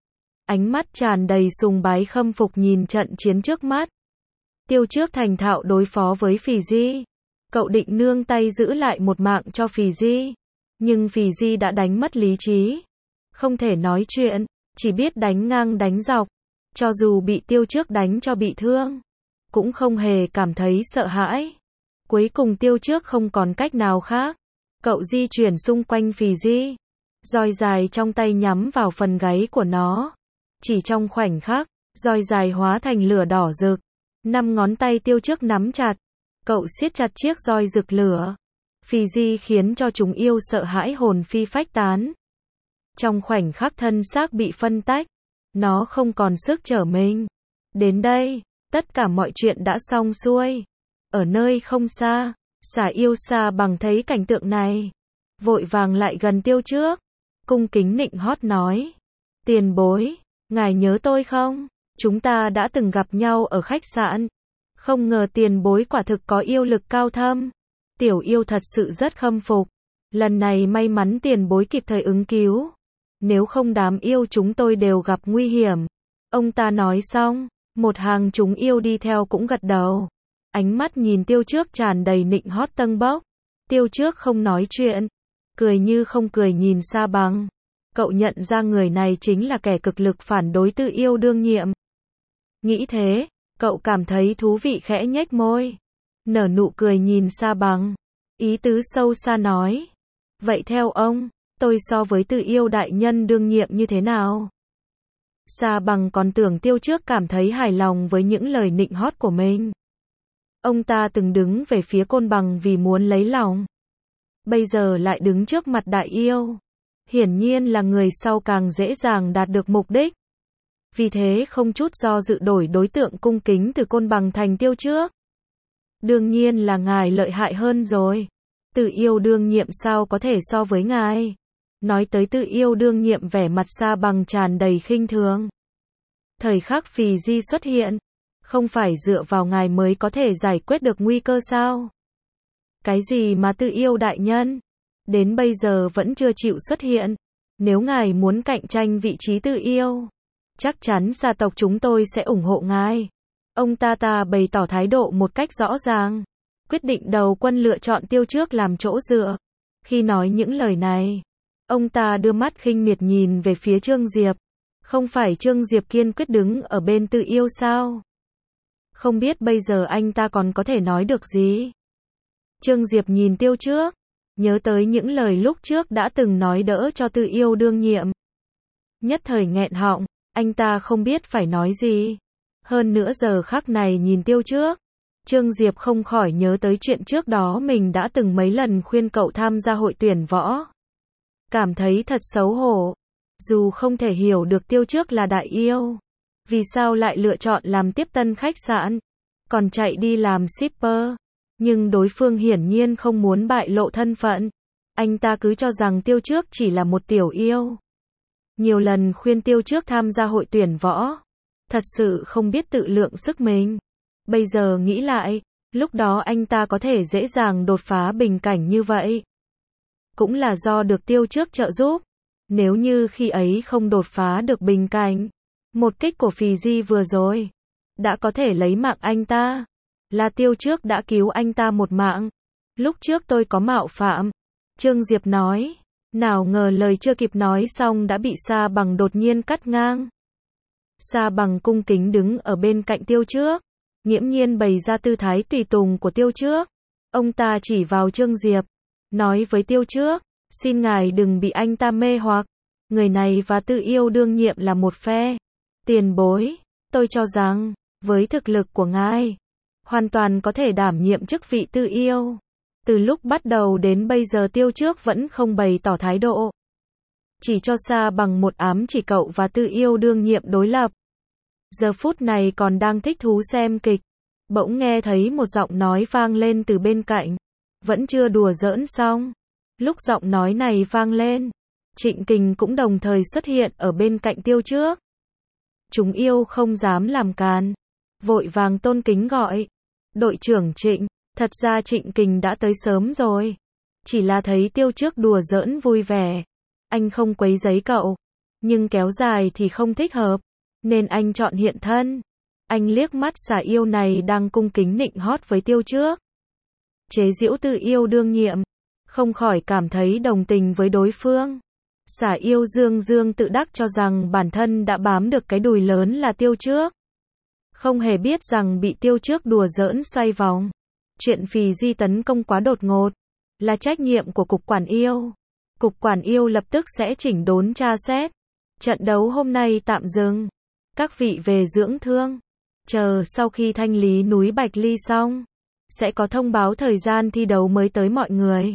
Ánh mắt tràn đầy sùng bái khâm phục nhìn trận chiến trước mắt. Tiêu Trước thành thạo đối phó với Phì Di. Cậu định nương tay giữ lại một mạng cho Phì Di. Nhưng Phì Di đã đánh mất lý trí. Không thể nói chuyện, chỉ biết đánh ngang đánh dọc. Cho dù bị Tiêu Trước đánh cho bị thương, cũng không hề cảm thấy sợ hãi. Cuối cùng Tiêu Trước không còn cách nào khác. Cậu di chuyển xung quanh Phì Di. Roi dài trong tay nhắm vào phần gáy của nó. Chỉ trong khoảnh khắc, roi dài hóa thành lửa đỏ rực. 5 ngón tay Tiêu Trước nắm chặt. Cậu siết chặt chiếc roi rực lửa. Phì Di khiến cho chúng yêu sợ hãi hồn phi phách tán. Trong khoảnh khắc thân xác bị phân tách, nó không còn sức trở mình. Đến đây, tất cả mọi chuyện đã xong xuôi. Ở nơi không xa, Xà yêu Sa Bằng thấy cảnh tượng này, vội vàng lại gần Tiêu Trước, cung kính nịnh hót nói: "Tiền bối, ngài nhớ tôi không? Chúng ta đã từng gặp nhau ở khách sạn. Không ngờ tiền bối quả thực có yêu lực cao thâm. Tiểu yêu thật sự rất khâm phục. Lần này may mắn tiền bối kịp thời ứng cứu. Nếu không đám yêu chúng tôi đều gặp nguy hiểm." Ông ta nói xong, một hàng chúng yêu đi theo cũng gật đầu. Ánh mắt nhìn Tiêu Trước tràn đầy nịnh hót tâng bốc. Tiêu Trước không nói chuyện, cười như không cười nhìn Sa Bằng. Cậu nhận ra người này chính là kẻ cực lực phản đối Tự Yêu đương nhiệm. Nghĩ thế, cậu cảm thấy thú vị khẽ nhếch môi, nở nụ cười nhìn Sa Bằng. Ý tứ sâu xa nói: "Vậy theo ông, tôi so với Tự Yêu đại nhân đương nhiệm như thế nào?" Sa Bằng còn tưởng Tiêu Trước cảm thấy hài lòng với những lời nịnh hót của mình. Ông ta từng đứng về phía Côn Bằng vì muốn lấy lòng. Bây giờ lại đứng trước mặt đại yêu. Hiển nhiên là người sau càng dễ dàng đạt được mục đích. Vì thế không chút do dự đổi đối tượng cung kính từ Côn Bằng thành Tiêu Trước. "Đương nhiên là ngài lợi hại hơn rồi. Tự Yêu đương nhiệm sao có thể so với ngài?" Nói tới Tự Yêu đương nhiệm vẻ mặt Sa Bằng tràn đầy khinh thường. "Thời khắc Phì Di xuất hiện, không phải dựa vào ngài mới có thể giải quyết được nguy cơ sao? Cái gì mà Tự Yêu đại nhân, đến bây giờ vẫn chưa chịu xuất hiện. Nếu ngài muốn cạnh tranh vị trí Tự Yêu, chắc chắn gia tộc chúng tôi sẽ ủng hộ ngài." Ông ta bày tỏ thái độ một cách rõ ràng, quyết định đầu quân lựa chọn Tiêu Trước làm chỗ dựa. Khi nói những lời này, ông ta đưa mắt khinh miệt nhìn về phía Trương Diệp. Không phải Trương Diệp kiên quyết đứng ở bên Tự Yêu sao? Không biết bây giờ anh ta còn có thể nói được gì? Trương Diệp nhìn Tiêu Trước, nhớ tới những lời lúc trước đã từng nói đỡ cho Tự Yêu đương nhiệm. Nhất thời nghẹn họng, anh ta không biết phải nói gì. Hơn nữa giờ khắc này nhìn Tiêu Trước, Trương Diệp không khỏi nhớ tới chuyện trước đó mình đã từng mấy lần khuyên cậu tham gia hội tuyển võ. Cảm thấy thật xấu hổ. Dù không thể hiểu được Tiêu Trước là đại yêu, vì sao lại lựa chọn làm tiếp tân khách sạn, còn chạy đi làm shipper. Nhưng đối phương hiển nhiên không muốn bại lộ thân phận. Anh ta cứ cho rằng Tiêu Trước chỉ là một tiểu yêu. Nhiều lần khuyên Tiêu Trước tham gia hội tuyển võ. Thật sự không biết tự lượng sức mình. Bây giờ nghĩ lại, lúc đó anh ta có thể dễ dàng đột phá bình cảnh như vậy. Cũng là do được Tiêu Trước trợ giúp. Nếu như khi ấy không đột phá được bình cảnh, một kích của Phì Di vừa rồi đã có thể lấy mạng anh ta. Là Tiêu Trước đã cứu anh ta một mạng. Lúc trước tôi có mạo phạm. Trương Diệp nói. Nào ngờ lời chưa kịp nói xong đã bị Sa Bằng đột nhiên cắt ngang. Sa Bằng cung kính đứng ở bên cạnh Tiêu Trước, nghiễm nhiên bày ra tư thái tùy tùng của Tiêu Trước. Ông ta chỉ vào Trương Diệp, nói với Tiêu Trước, xin ngài đừng bị anh ta mê hoặc. Người này và Tư Yêu đương nhiệm là một phe. Tiền bối, tôi cho rằng, với thực lực của ngài, hoàn toàn có thể đảm nhiệm chức vị Tư Yêu. Từ lúc bắt đầu đến bây giờ Tiêu Trước vẫn không bày tỏ thái độ. Chỉ cho Sa Bằng một ám chỉ cậu và Tư Yêu đương nhiệm đối lập. Giờ phút này còn đang thích thú xem kịch. Bỗng nghe thấy một giọng nói vang lên từ bên cạnh. Vẫn chưa đùa giỡn xong. Lúc giọng nói này vang lên, Trịnh Kình cũng đồng thời xuất hiện ở bên cạnh Tiêu Trước. Chúng yêu không dám làm càn. Vội vàng tôn kính gọi. Đội trưởng Trịnh. Thật ra Trịnh Kình đã tới sớm rồi. Chỉ là thấy Tiêu Trước đùa giỡn vui vẻ. Anh không quấy rầy cậu. Nhưng kéo dài thì không thích hợp. Nên anh chọn hiện thân. Anh liếc mắt Xà Yêu này đang cung kính nịnh hót với Tiêu Trước. Chế giễu Tư Yêu đương nhiệm. Không khỏi cảm thấy đồng tình với đối phương. Xà Yêu dương dương tự đắc cho rằng bản thân đã bám được cái đùi lớn là Tiêu Trước. Không hề biết rằng bị Tiêu Trước đùa giỡn xoay vòng. Chuyện Phì Di tấn công quá đột ngột. Là trách nhiệm của Cục Quản Yêu. Cục Quản Yêu lập tức sẽ chỉnh đốn tra xét. Trận đấu hôm nay tạm dừng. Các vị về dưỡng thương. Chờ sau khi thanh lý núi Bạch Ly xong, sẽ có thông báo thời gian thi đấu mới tới mọi người.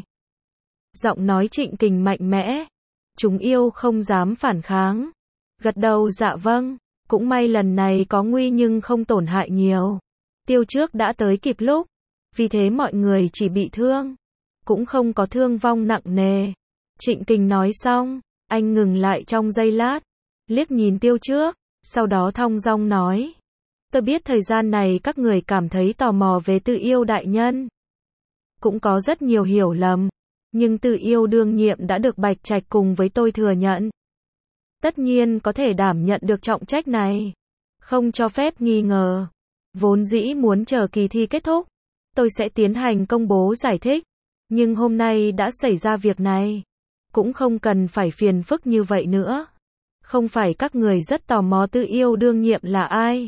Giọng nói Trịnh Kình mạnh mẽ. Chúng yêu không dám phản kháng. Gật đầu dạ vâng. Cũng may lần này có nguy nhưng không tổn hại nhiều. Tiêu Trước đã tới kịp lúc. Vì thế mọi người chỉ bị thương. Cũng không có thương vong nặng nề. Trịnh Kình nói xong, anh ngừng lại trong giây lát. Liếc nhìn Tiêu Trước. Sau đó thong dong nói. Tôi biết thời gian này các người cảm thấy tò mò về Tư Yêu đại nhân. Cũng có rất nhiều hiểu lầm. Nhưng Tư Yêu đương nhiệm đã được Bạch Trạch cùng với tôi thừa nhận. Tất nhiên có thể đảm nhận được trọng trách này. Không cho phép nghi ngờ. Vốn dĩ muốn chờ kỳ thi kết thúc. Tôi sẽ tiến hành công bố giải thích. Nhưng hôm nay đã xảy ra việc này. Cũng không cần phải phiền phức như vậy nữa. Không phải các người rất tò mò Tư Yêu đương nhiệm là ai?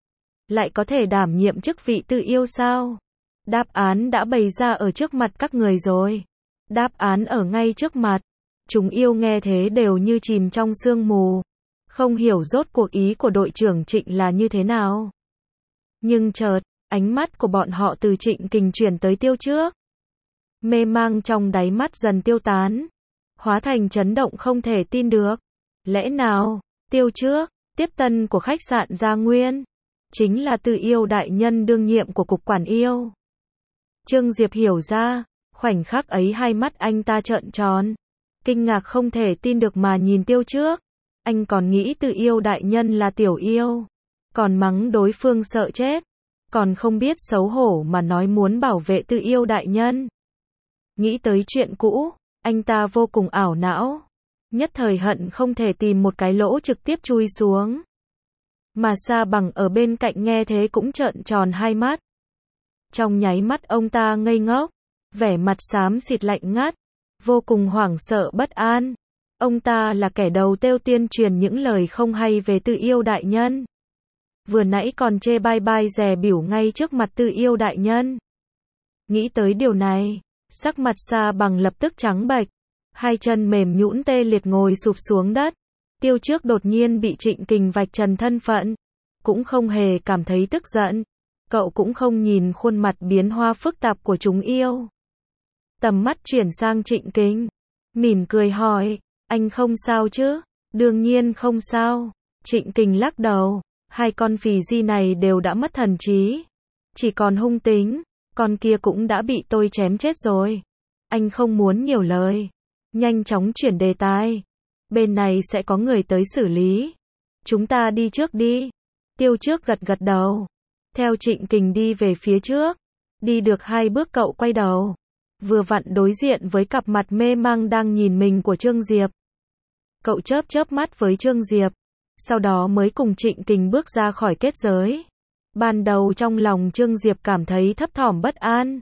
Lại có thể đảm nhiệm chức vị Tư Yêu sao? Đáp án đã bày ra ở trước mặt các người rồi. Đáp án ở ngay trước mặt. Chúng yêu nghe thế đều như chìm trong sương mù. Không hiểu rốt cuộc ý của đội trưởng Trịnh là như thế nào. Nhưng chợt, ánh mắt của bọn họ từ Trịnh Kình chuyển tới Tiêu Trước. Mê mang trong đáy mắt dần tiêu tán. Hóa thành chấn động không thể tin được. Lẽ nào, Tiêu Trước, tiếp tân của khách sạn Gia Nguyên, chính là Tư Yêu đại nhân đương nhiệm của Cục Quản Yêu. Trương Diệp hiểu ra, khoảnh khắc ấy hai mắt anh ta trợn tròn. Kinh ngạc không thể tin được mà nhìn Tiêu Trước. Anh còn nghĩ Tư Yêu đại nhân là tiểu yêu. Còn mắng đối phương sợ chết. Còn không biết xấu hổ mà nói muốn bảo vệ Tư Yêu đại nhân. Nghĩ tới chuyện cũ, anh ta vô cùng ảo não. Nhất thời hận không thể tìm một cái lỗ trực tiếp chui xuống. Mà Sa Bằng ở bên cạnh nghe thế cũng trợn tròn hai mắt. Trong nháy mắt ông ta ngây ngốc, vẻ mặt xám xịt lạnh ngắt, vô cùng hoảng sợ bất an. Ông ta là kẻ đầu têu tuyên truyền những lời không hay về Tư Yêu đại nhân. Vừa nãy còn chê bai bai dè bỉu ngay trước mặt Tư Yêu đại nhân. Nghĩ tới điều này, sắc mặt Sa Bằng lập tức trắng bệch. Hai chân mềm nhũn tê liệt ngồi sụp xuống đất. Tiêu Trước đột nhiên bị Trịnh Kình vạch trần thân phận. Cũng không hề cảm thấy tức giận. Cậu cũng không nhìn khuôn mặt biến hoa phức tạp của chúng yêu. Tầm mắt chuyển sang Trịnh Kình. Mỉm cười hỏi, anh không sao chứ? Đương nhiên không sao. Trịnh Kình lắc đầu. Hai con phì di này đều đã mất thần trí. Chỉ còn hung tính. Con kia cũng đã bị tôi chém chết rồi. Anh không muốn nhiều lời. Nhanh chóng chuyển đề tài. Bên này sẽ có người tới xử lý. Chúng ta đi trước đi. Tiêu Trước gật gật đầu. Theo Trịnh Kình đi về phía trước. Đi được 2 bước cậu quay đầu. Vừa vặn đối diện với cặp mặt mê mang đang nhìn mình của Trương Diệp. Cậu chớp chớp mắt với Trương Diệp. Sau đó mới cùng Trịnh Kình bước ra khỏi kết giới. Ban đầu trong lòng Trương Diệp cảm thấy thấp thỏm bất an.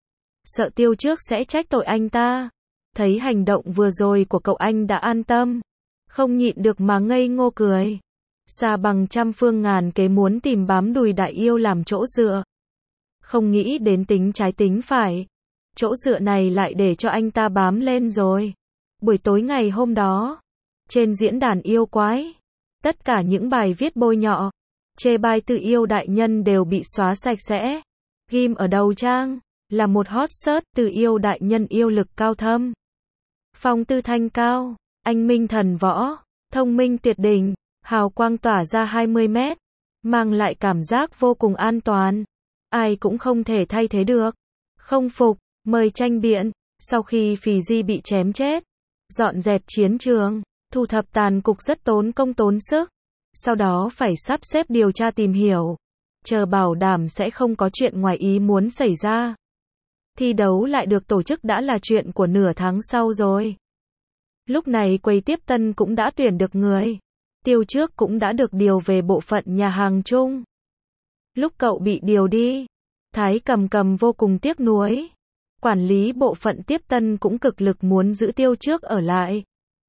Sợ Tiêu Trước sẽ trách tội anh ta. Thấy hành động vừa rồi của cậu anh đã an tâm. Không nhịn được mà ngây ngô cười. Sa Bằng trăm phương ngàn kế muốn tìm bám đùi đại yêu làm chỗ dựa. Không nghĩ đến tính trái tính phải. Chỗ dựa này lại để cho anh ta bám lên rồi. Buổi tối ngày hôm đó, trên diễn đàn yêu quái, tất cả những bài viết bôi nhọ, chê bai Từ Yêu đại nhân đều bị xóa sạch sẽ. Ghim ở đầu trang là một hot search Từ Yêu đại nhân yêu lực cao thâm. Phong tư thanh cao, anh minh thần võ, thông minh tuyệt đỉnh, hào quang tỏa ra 20 mét, mang lại cảm giác vô cùng an toàn. Ai cũng không thể thay thế được. Không phục, mời tranh biện. Sau khi Phì Di bị chém chết, dọn dẹp chiến trường, thu thập tàn cục rất tốn công tốn sức. Sau đó phải sắp xếp điều tra tìm hiểu, chờ bảo đảm sẽ không có chuyện ngoài ý muốn xảy ra. Thi đấu lại được tổ chức đã là chuyện của nửa tháng sau rồi. Lúc này quầy tiếp tân cũng đã tuyển được người. Tiêu Trước cũng đã được điều về bộ phận nhà hàng chung. Lúc cậu bị điều đi, Thái Cầm Cầm vô cùng tiếc nuối. Quản lý bộ phận tiếp tân cũng cực lực muốn giữ Tiêu Trước ở lại.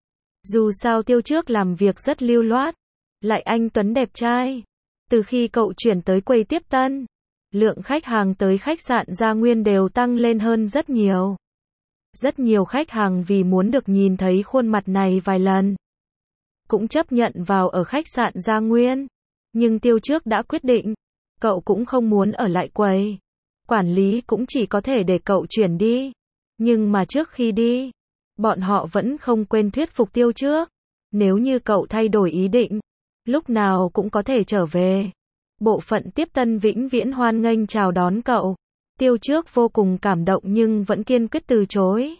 Dù sao Tiêu Trước làm việc rất lưu loát, lại anh tuấn đẹp trai. Từ khi cậu chuyển tới quầy tiếp tân, lượng khách hàng tới khách sạn Gia Nguyên đều tăng lên hơn rất nhiều. Rất nhiều khách hàng vì muốn được nhìn thấy khuôn mặt này vài lần, cũng chấp nhận vào ở khách sạn Gia Nguyên. Nhưng Tiêu Trước đã quyết định, cậu cũng không muốn ở lại quầy. Quản lý cũng chỉ có thể để cậu chuyển đi. Nhưng mà trước khi đi, bọn họ vẫn không quên thuyết phục Tiêu Trước. Nếu như cậu thay đổi ý định, lúc nào cũng có thể trở về. Bộ phận tiếp tân vĩnh viễn hoan nghênh chào đón cậu. Tiêu Trước vô cùng cảm động nhưng vẫn kiên quyết từ chối.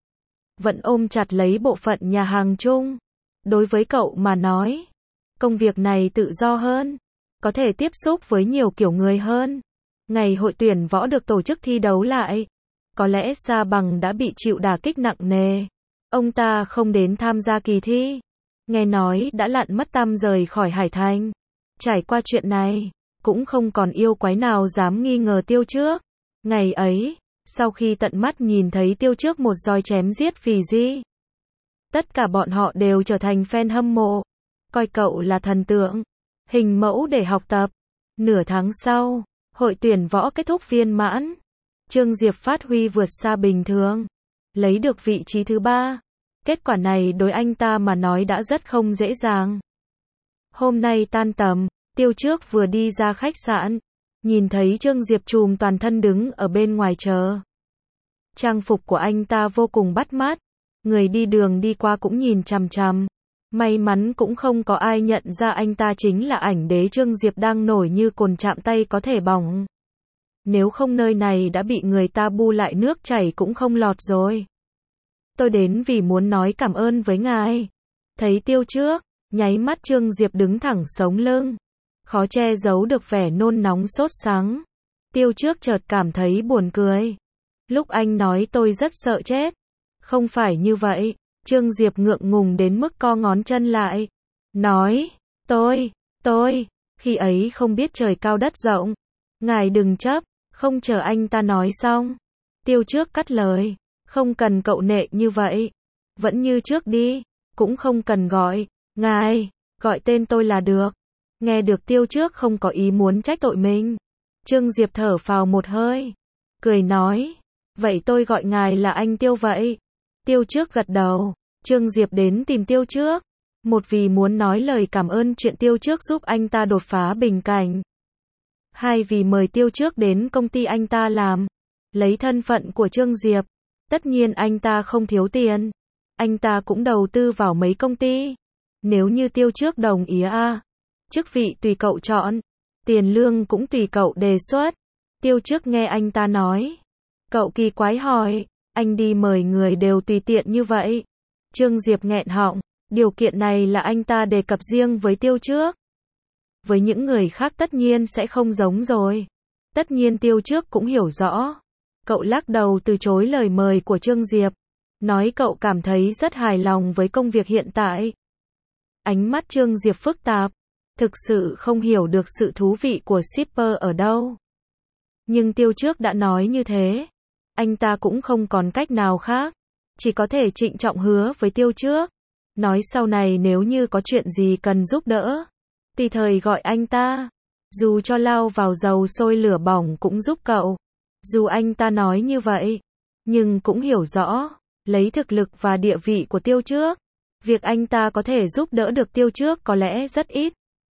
Vẫn ôm chặt lấy bộ phận nhà hàng chung. Đối với cậu mà nói, công việc này tự do hơn, có thể tiếp xúc với nhiều kiểu người hơn. Ngày hội tuyển võ được tổ chức thi đấu lại, có lẽ Sa Bằng đã bị chịu đả kích nặng nề. Ông ta không đến tham gia kỳ thi. Nghe nói đã lặn mất tăm rời khỏi Hải Thành. Trải qua chuyện này, cũng không còn yêu quái nào dám nghi ngờ Tiêu Trước. Ngày ấy, sau khi tận mắt nhìn thấy Tiêu Trước một roi chém giết Phì Di, tất cả bọn họ đều trở thành fan hâm mộ, coi cậu là thần tượng, hình mẫu để học tập. Nửa tháng sau, hội tuyển võ kết thúc viên mãn. Trương Diệp phát huy vượt xa bình thường, lấy được vị trí thứ 3. Kết quả này đối anh ta mà nói đã rất không dễ dàng. Hôm nay tan tầm, Tiêu Trước vừa đi ra khách sạn, nhìn thấy Trương Diệp trùm toàn thân đứng ở bên ngoài chờ. Trang phục của anh ta vô cùng bắt mắt, người đi đường đi qua cũng nhìn chằm chằm. May mắn cũng không có ai nhận ra anh ta chính là ảnh đế Trương Diệp đang nổi như cồn chạm tay có thể bỏng. Nếu không nơi này đã bị người ta bu lại nước chảy cũng không lọt rồi. Tôi đến vì muốn nói cảm ơn với ngài. Thấy Tiêu Trước, nháy mắt Trương Diệp đứng thẳng sống lưng. Khó che giấu được vẻ nôn nóng sốt sắng. Tiêu Trước chợt cảm thấy buồn cười. Lúc anh nói tôi rất sợ chết. Không phải như vậy. Trương Diệp ngượng ngùng đến mức co ngón chân lại. Nói, tôi, khi ấy không biết trời cao đất rộng. Ngài đừng chấp, không chờ anh ta nói xong. Tiêu Trước cắt lời, không cần cậu nệ như vậy. Vẫn như trước đi, cũng không cần gọi, ngài, gọi tên tôi là được. Nghe được Tiêu Trước không có ý muốn trách tội mình. Trương Diệp thở phào một hơi, cười nói, vậy tôi gọi ngài là anh Tiêu vậy. Tiêu Trước gật đầu. Trương Diệp đến tìm Tiêu Trước, một vì muốn nói lời cảm ơn chuyện Tiêu Trước giúp anh ta đột phá bình cảnh. Hai vì mời Tiêu Trước đến công ty anh ta làm. Lấy thân phận của Trương Diệp, tất nhiên anh ta không thiếu tiền. Anh ta cũng đầu tư vào mấy công ty. Nếu như Tiêu Trước đồng ý chức vị tùy cậu chọn, tiền lương cũng tùy cậu đề xuất. Tiêu Trước nghe anh ta nói, cậu kỳ quái hỏi, anh đi mời người đều tùy tiện như vậy. Trương Diệp nghẹn họng, điều kiện này là anh ta đề cập riêng với Tiêu Trước. Với những người khác tất nhiên sẽ không giống rồi. Tất nhiên Tiêu Trước cũng hiểu rõ. Cậu lắc đầu từ chối lời mời của Trương Diệp, nói cậu cảm thấy rất hài lòng với công việc hiện tại. Ánh mắt Trương Diệp phức tạp, Thực sự không hiểu được sự thú vị của shipper ở đâu. Nhưng Tiêu Trước đã nói như thế, anh ta cũng không còn cách nào khác, chỉ có thể trịnh trọng hứa với Tiêu Trước, nói sau này nếu như có chuyện gì cần giúp đỡ, tùy thời gọi anh ta, dù cho lao vào dầu sôi lửa bỏng cũng giúp cậu. Dù anh ta nói như vậy, nhưng cũng hiểu rõ, lấy thực lực và địa vị của Tiêu Trước, việc anh ta có thể giúp đỡ được Tiêu Trước có lẽ rất ít.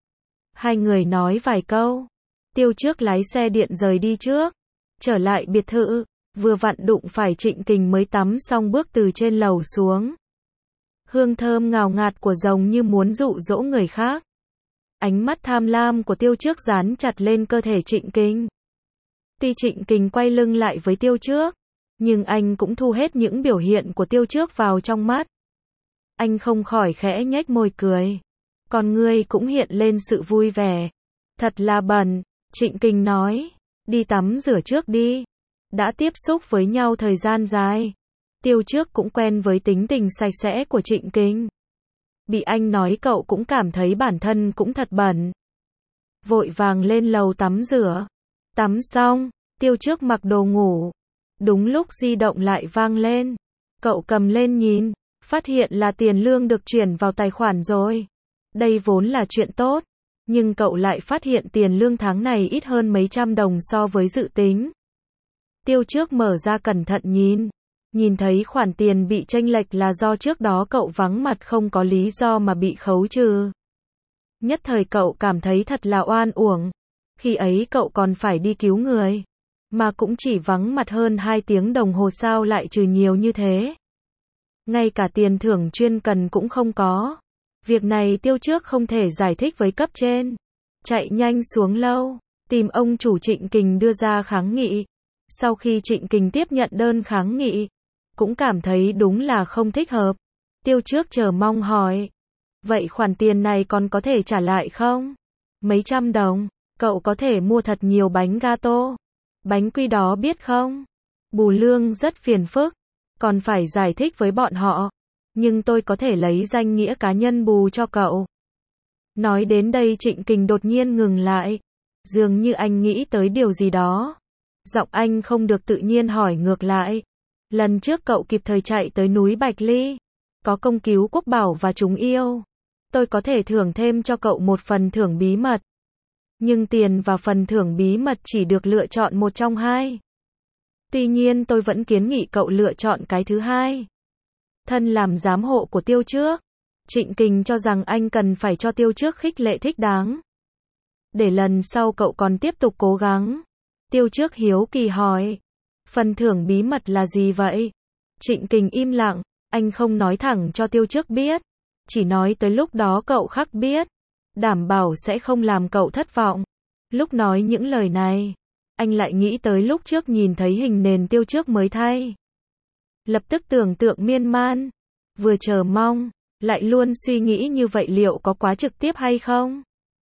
Hai người nói vài câu, Tiêu Trước lái xe điện rời đi trước, trở lại biệt thự, vừa vặn đụng phải Trịnh Kình mới tắm xong bước từ trên lầu xuống. Hương thơm ngào ngạt của rồng như muốn dụ dỗ người khác. Ánh mắt tham lam của Tiêu Trước dán chặt lên cơ thể Trịnh Kình. Tuy Trịnh Kình quay lưng lại với Tiêu Trước, nhưng anh cũng thu hết những biểu hiện của Tiêu Trước vào trong mắt. Anh không khỏi khẽ nhếch môi cười. Còn ngươi cũng hiện lên sự vui vẻ. Thật là bẩn, Trịnh Kình nói. Đi tắm rửa trước đi. Đã tiếp xúc với nhau thời gian dài, Tiêu Trước cũng quen với tính tình sạch sẽ của Trịnh Kình. Bị anh nói cậu cũng cảm thấy bản thân cũng thật bẩn. Vội vàng lên lầu tắm rửa. Tắm xong, Tiêu Trước mặc đồ ngủ. Đúng lúc di động lại vang lên. Cậu cầm lên nhìn, phát hiện là tiền lương được chuyển vào tài khoản rồi. Đây vốn là chuyện tốt, nhưng cậu lại phát hiện tiền lương tháng này ít hơn mấy trăm đồng so với dự tính. Tiêu Trước mở ra cẩn thận nhìn thấy khoản tiền bị chênh lệch là do trước đó cậu vắng mặt không có lý do mà bị khấu trừ. Nhất thời cậu cảm thấy thật là oan uổng. Khi ấy cậu còn phải đi cứu người, mà cũng chỉ vắng mặt hơn 2 tiếng đồng hồ sao lại trừ nhiều như thế. Ngay cả tiền thưởng chuyên cần cũng không có. Việc này Tiêu Trước không thể giải thích với cấp trên. Chạy nhanh xuống lâu, tìm ông chủ Trịnh Kình đưa ra kháng nghị. Sau khi Trịnh Kình tiếp nhận đơn kháng nghị, cũng cảm thấy đúng là không thích hợp. Tiêu Trước chờ mong hỏi, vậy khoản tiền này còn có thể trả lại không? Mấy trăm đồng, cậu có thể mua thật nhiều bánh gato, bánh quy đó biết không? Bù lương rất phiền phức, còn phải giải thích với bọn họ, nhưng tôi có thể lấy danh nghĩa cá nhân bù cho cậu. Nói đến đây Trịnh Kình đột nhiên ngừng lại, dường như anh nghĩ tới điều gì đó. Giọng anh không được tự nhiên hỏi ngược lại. Lần trước cậu kịp thời chạy tới núi Bạch Ly, có công cứu Quốc Bảo và chúng yêu. Tôi có thể thưởng thêm cho cậu một phần thưởng bí mật. Nhưng tiền và phần thưởng bí mật chỉ được lựa chọn một trong hai. Tuy nhiên tôi vẫn kiến nghị cậu lựa chọn cái thứ hai. Thân làm giám hộ của Tiêu Trước, Trịnh Kình cho rằng anh cần phải cho Tiêu Trước khích lệ thích đáng. Để lần sau cậu còn tiếp tục cố gắng. Tiêu Trước hiếu kỳ hỏi, phần thưởng bí mật là gì vậy? Trịnh Kình im lặng, anh không nói thẳng cho Tiêu Trước biết, chỉ nói tới lúc đó cậu khắc biết, đảm bảo sẽ không làm cậu thất vọng. Lúc nói những lời này, anh lại nghĩ tới lúc trước nhìn thấy hình nền Tiêu Trước mới thay. Lập tức tưởng tượng miên man, vừa chờ mong, lại luôn suy nghĩ như vậy liệu có quá trực tiếp hay không?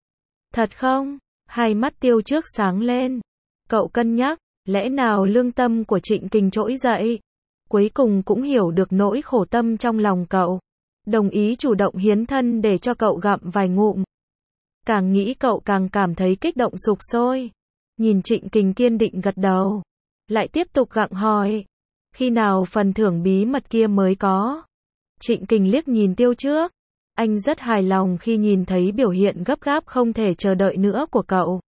Thật không? Hai mắt Tiêu Trước sáng lên. Cậu cân nhắc, lẽ nào lương tâm của Trịnh Kình trỗi dậy? Cuối cùng cũng hiểu được nỗi khổ tâm trong lòng cậu. Đồng ý chủ động hiến thân để cho cậu gặm vài ngụm. Càng nghĩ cậu càng cảm thấy kích động sục sôi. Nhìn Trịnh Kình kiên định gật đầu. Lại tiếp tục gặng hỏi. Khi nào phần thưởng bí mật kia mới có? Trịnh Kình liếc nhìn Tiêu Trước. Anh rất hài lòng khi nhìn thấy biểu hiện gấp gáp không thể chờ đợi nữa của cậu.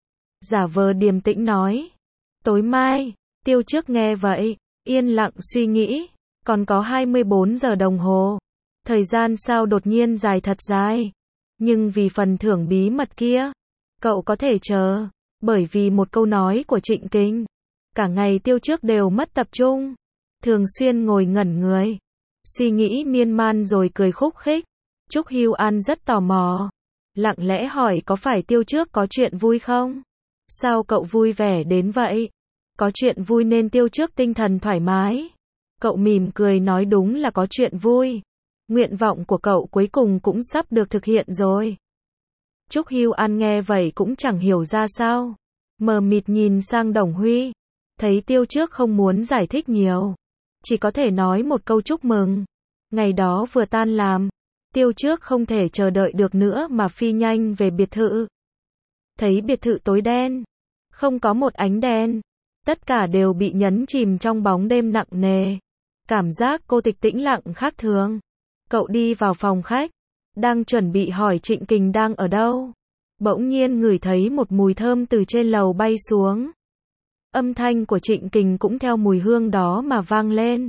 Giả vờ điềm tĩnh nói. Tối mai. Tiêu Trước nghe vậy, yên lặng suy nghĩ. Còn có 24 giờ đồng hồ. Thời gian sao đột nhiên dài thật dài. Nhưng vì phần thưởng bí mật kia, cậu có thể chờ. Bởi vì một câu nói của Trịnh Kình, cả ngày Tiêu Trước đều mất tập trung. Thường xuyên ngồi ngẩn người, suy nghĩ miên man rồi cười khúc khích. Trúc Hưu An rất tò mò, lặng lẽ hỏi có phải Tiêu Trước có chuyện vui không? Sao cậu vui vẻ đến vậy? Có chuyện vui nên Tiêu Trước tinh thần thoải mái. Cậu mỉm cười nói đúng là có chuyện vui. Nguyện vọng của cậu cuối cùng cũng sắp được thực hiện rồi. Trúc Hưu An nghe vậy cũng chẳng hiểu ra sao. Mờ mịt nhìn sang Đồng Huy. Thấy Tiêu Trước không muốn giải thích nhiều. Chỉ có thể nói một câu chúc mừng. Ngày đó vừa tan làm, Tiêu Trước không thể chờ đợi được nữa mà phi nhanh về biệt thự. Thấy biệt thự tối đen, không có một ánh đèn, tất cả đều bị nhấn chìm trong bóng đêm nặng nề. Cảm giác cô tịch tĩnh lặng khác thường. Cậu đi vào phòng khách, đang chuẩn bị hỏi Trịnh Kình đang ở đâu. Bỗng nhiên ngửi thấy một mùi thơm từ trên lầu bay xuống. Âm thanh của Trịnh Kình cũng theo mùi hương đó mà vang lên.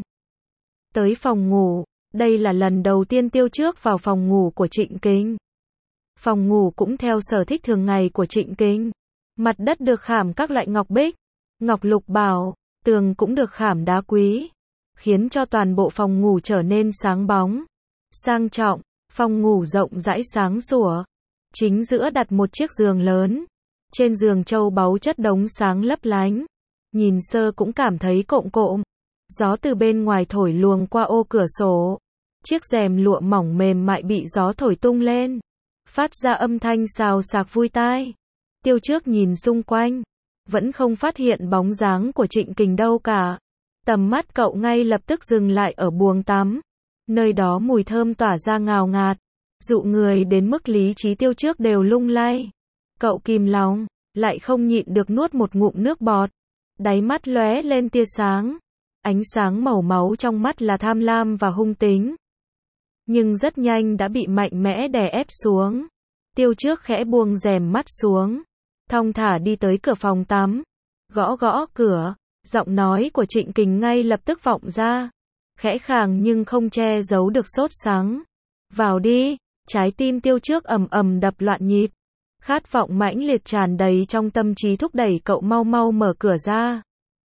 Tới phòng ngủ, đây là lần đầu tiên Tiêu Trước vào phòng ngủ của Trịnh Kình. Phòng ngủ cũng theo sở thích thường ngày của Trịnh Kình. Mặt đất được khảm các loại ngọc bích, ngọc lục bảo, tường cũng được khảm đá quý, khiến cho toàn bộ phòng ngủ trở nên sáng bóng, sang trọng. Phòng ngủ rộng rãi sáng sủa, chính giữa đặt một chiếc giường lớn, trên giường châu báu chất đống sáng lấp lánh, nhìn sơ cũng cảm thấy cộm cộm. Gió từ bên ngoài thổi luồng qua ô cửa sổ, chiếc rèm lụa mỏng mềm mại bị gió thổi tung lên, phát ra âm thanh xào xạc vui tai. Tiêu Trước nhìn xung quanh, vẫn không phát hiện bóng dáng của Trịnh Kình đâu cả. Tầm mắt cậu ngay lập tức dừng lại ở buồng tắm. Nơi đó mùi thơm tỏa ra ngào ngạt, dụ người đến mức lý trí Tiêu Trước đều lung lay. Cậu kìm lòng, lại không nhịn được nuốt một ngụm nước bọt. Đáy mắt lóe lên tia sáng. Ánh sáng màu máu trong mắt là tham lam và hung tính. Nhưng rất nhanh đã bị mạnh mẽ đè ép xuống. Tiêu Trước khẽ buông rèm mắt xuống, thong thả đi tới cửa phòng tắm, gõ gõ cửa, giọng nói của Trịnh Kình ngay lập tức vọng ra, khẽ khàng nhưng không che giấu được sốt sắng. Vào đi. Trái tim Tiêu Trước ầm ầm đập loạn nhịp, khát vọng mãnh liệt tràn đầy trong tâm trí thúc đẩy cậu mau mau mở cửa ra.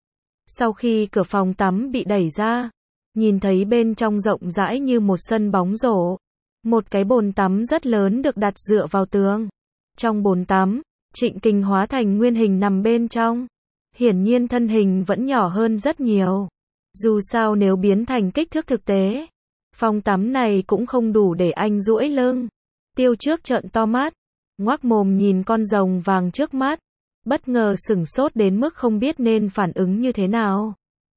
Sau khi cửa phòng tắm bị đẩy ra, nhìn thấy bên trong rộng rãi như một sân bóng rổ. Một cái bồn tắm rất lớn được đặt dựa vào tường. Trong bồn tắm, Trịnh Kình hóa thành nguyên hình nằm bên trong. Hiển nhiên thân hình vẫn nhỏ hơn rất nhiều. Dù sao nếu biến thành kích thước thực tế, phòng tắm này cũng không đủ để anh duỗi lưng. Tiêu Trước trợn to mắt, ngoác mồm nhìn con rồng vàng trước mắt, bất ngờ sửng sốt đến mức không biết nên phản ứng như thế nào.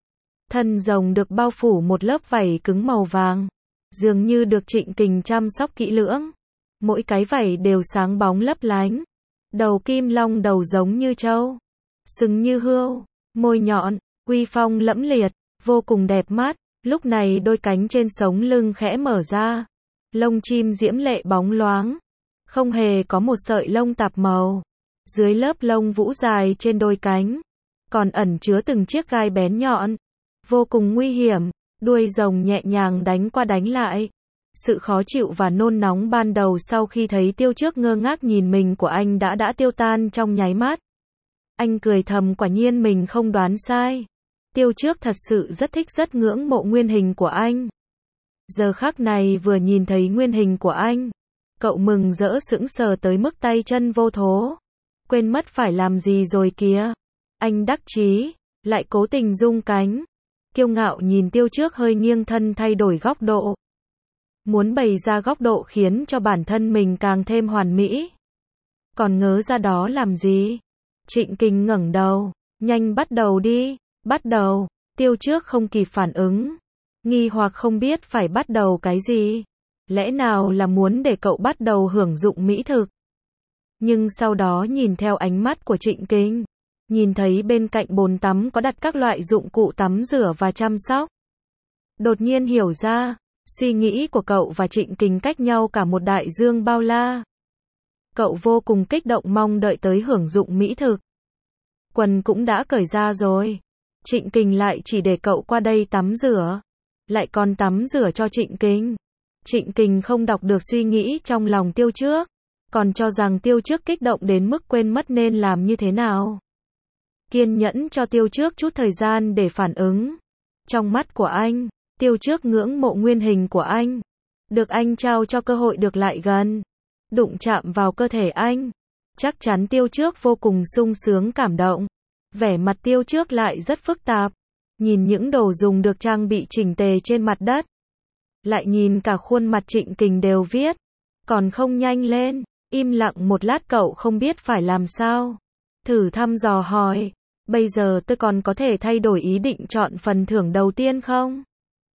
Thân rồng được bao phủ một lớp vảy cứng màu vàng, dường như được Trịnh Kình chăm sóc kỹ lưỡng. Mỗi cái vảy đều sáng bóng lấp lánh. Đầu kim long đầu giống như trâu, sừng như hươu, môi nhọn, uy phong lẫm liệt, vô cùng đẹp mắt. Lúc này đôi cánh trên sống lưng khẽ mở ra, lông chim diễm lệ bóng loáng, không hề có một sợi lông tạp màu. Dưới lớp lông vũ dài trên đôi cánh, còn ẩn chứa từng chiếc gai bén nhọn, vô cùng nguy hiểm. Đuôi rồng nhẹ nhàng đánh qua đánh lại. Sự khó chịu và nôn nóng ban đầu sau khi thấy Tiêu Trước ngơ ngác nhìn mình của anh đã tiêu tan trong nháy mắt. Anh cười thầm, quả nhiên mình không đoán sai. Tiêu Trước thật sự rất thích, rất ngưỡng mộ nguyên hình của anh. Giờ khắc này vừa nhìn thấy nguyên hình của anh, cậu mừng rỡ sững sờ tới mức tay chân vô thố. Quên mất phải làm gì rồi kìa. Anh đắc chí, lại cố tình rung cánh. Kiêu ngạo nhìn Tiêu Trước hơi nghiêng thân thay đổi góc độ. Muốn bày ra góc độ khiến cho bản thân mình càng thêm hoàn mỹ. Còn ngớ ra đó làm gì? Trịnh Kình ngẩng đầu, nhanh bắt đầu đi, bắt đầu. Tiêu Trước không kịp phản ứng, nghi hoặc không biết phải bắt đầu cái gì. Lẽ nào là muốn để cậu bắt đầu hưởng dụng mỹ thực? Nhưng sau đó nhìn theo ánh mắt của Trịnh Kình, nhìn thấy bên cạnh bồn tắm có đặt các loại dụng cụ tắm rửa và chăm sóc. Đột nhiên hiểu ra, suy nghĩ của cậu và Trịnh Kình cách nhau cả một đại dương bao la. Cậu vô cùng kích động mong đợi tới hưởng dụng mỹ thực. Quần cũng đã cởi ra rồi. Trịnh Kình lại chỉ để cậu qua đây tắm rửa. Lại còn tắm rửa cho Trịnh Kình. Trịnh Kình không đọc được suy nghĩ trong lòng Tiêu Trước, còn cho rằng Tiêu Trước kích động đến mức quên mất nên làm như thế nào. Kiên nhẫn cho Tiêu Trước chút thời gian để phản ứng. Trong mắt của anh, Tiêu Trước ngưỡng mộ nguyên hình của anh. Được anh trao cho cơ hội được lại gần, đụng chạm vào cơ thể anh. Chắc chắn Tiêu Trước vô cùng sung sướng cảm động. Vẻ mặt Tiêu Trước lại rất phức tạp. Nhìn những đồ dùng được trang bị chỉnh tề trên mặt đất. Lại nhìn cả khuôn mặt Trịnh Kình đều viết. Còn không nhanh lên. Im lặng một lát cậu không biết phải làm sao. Thử thăm dò hỏi. Bây giờ tôi còn có thể thay đổi ý định chọn phần thưởng đầu tiên không?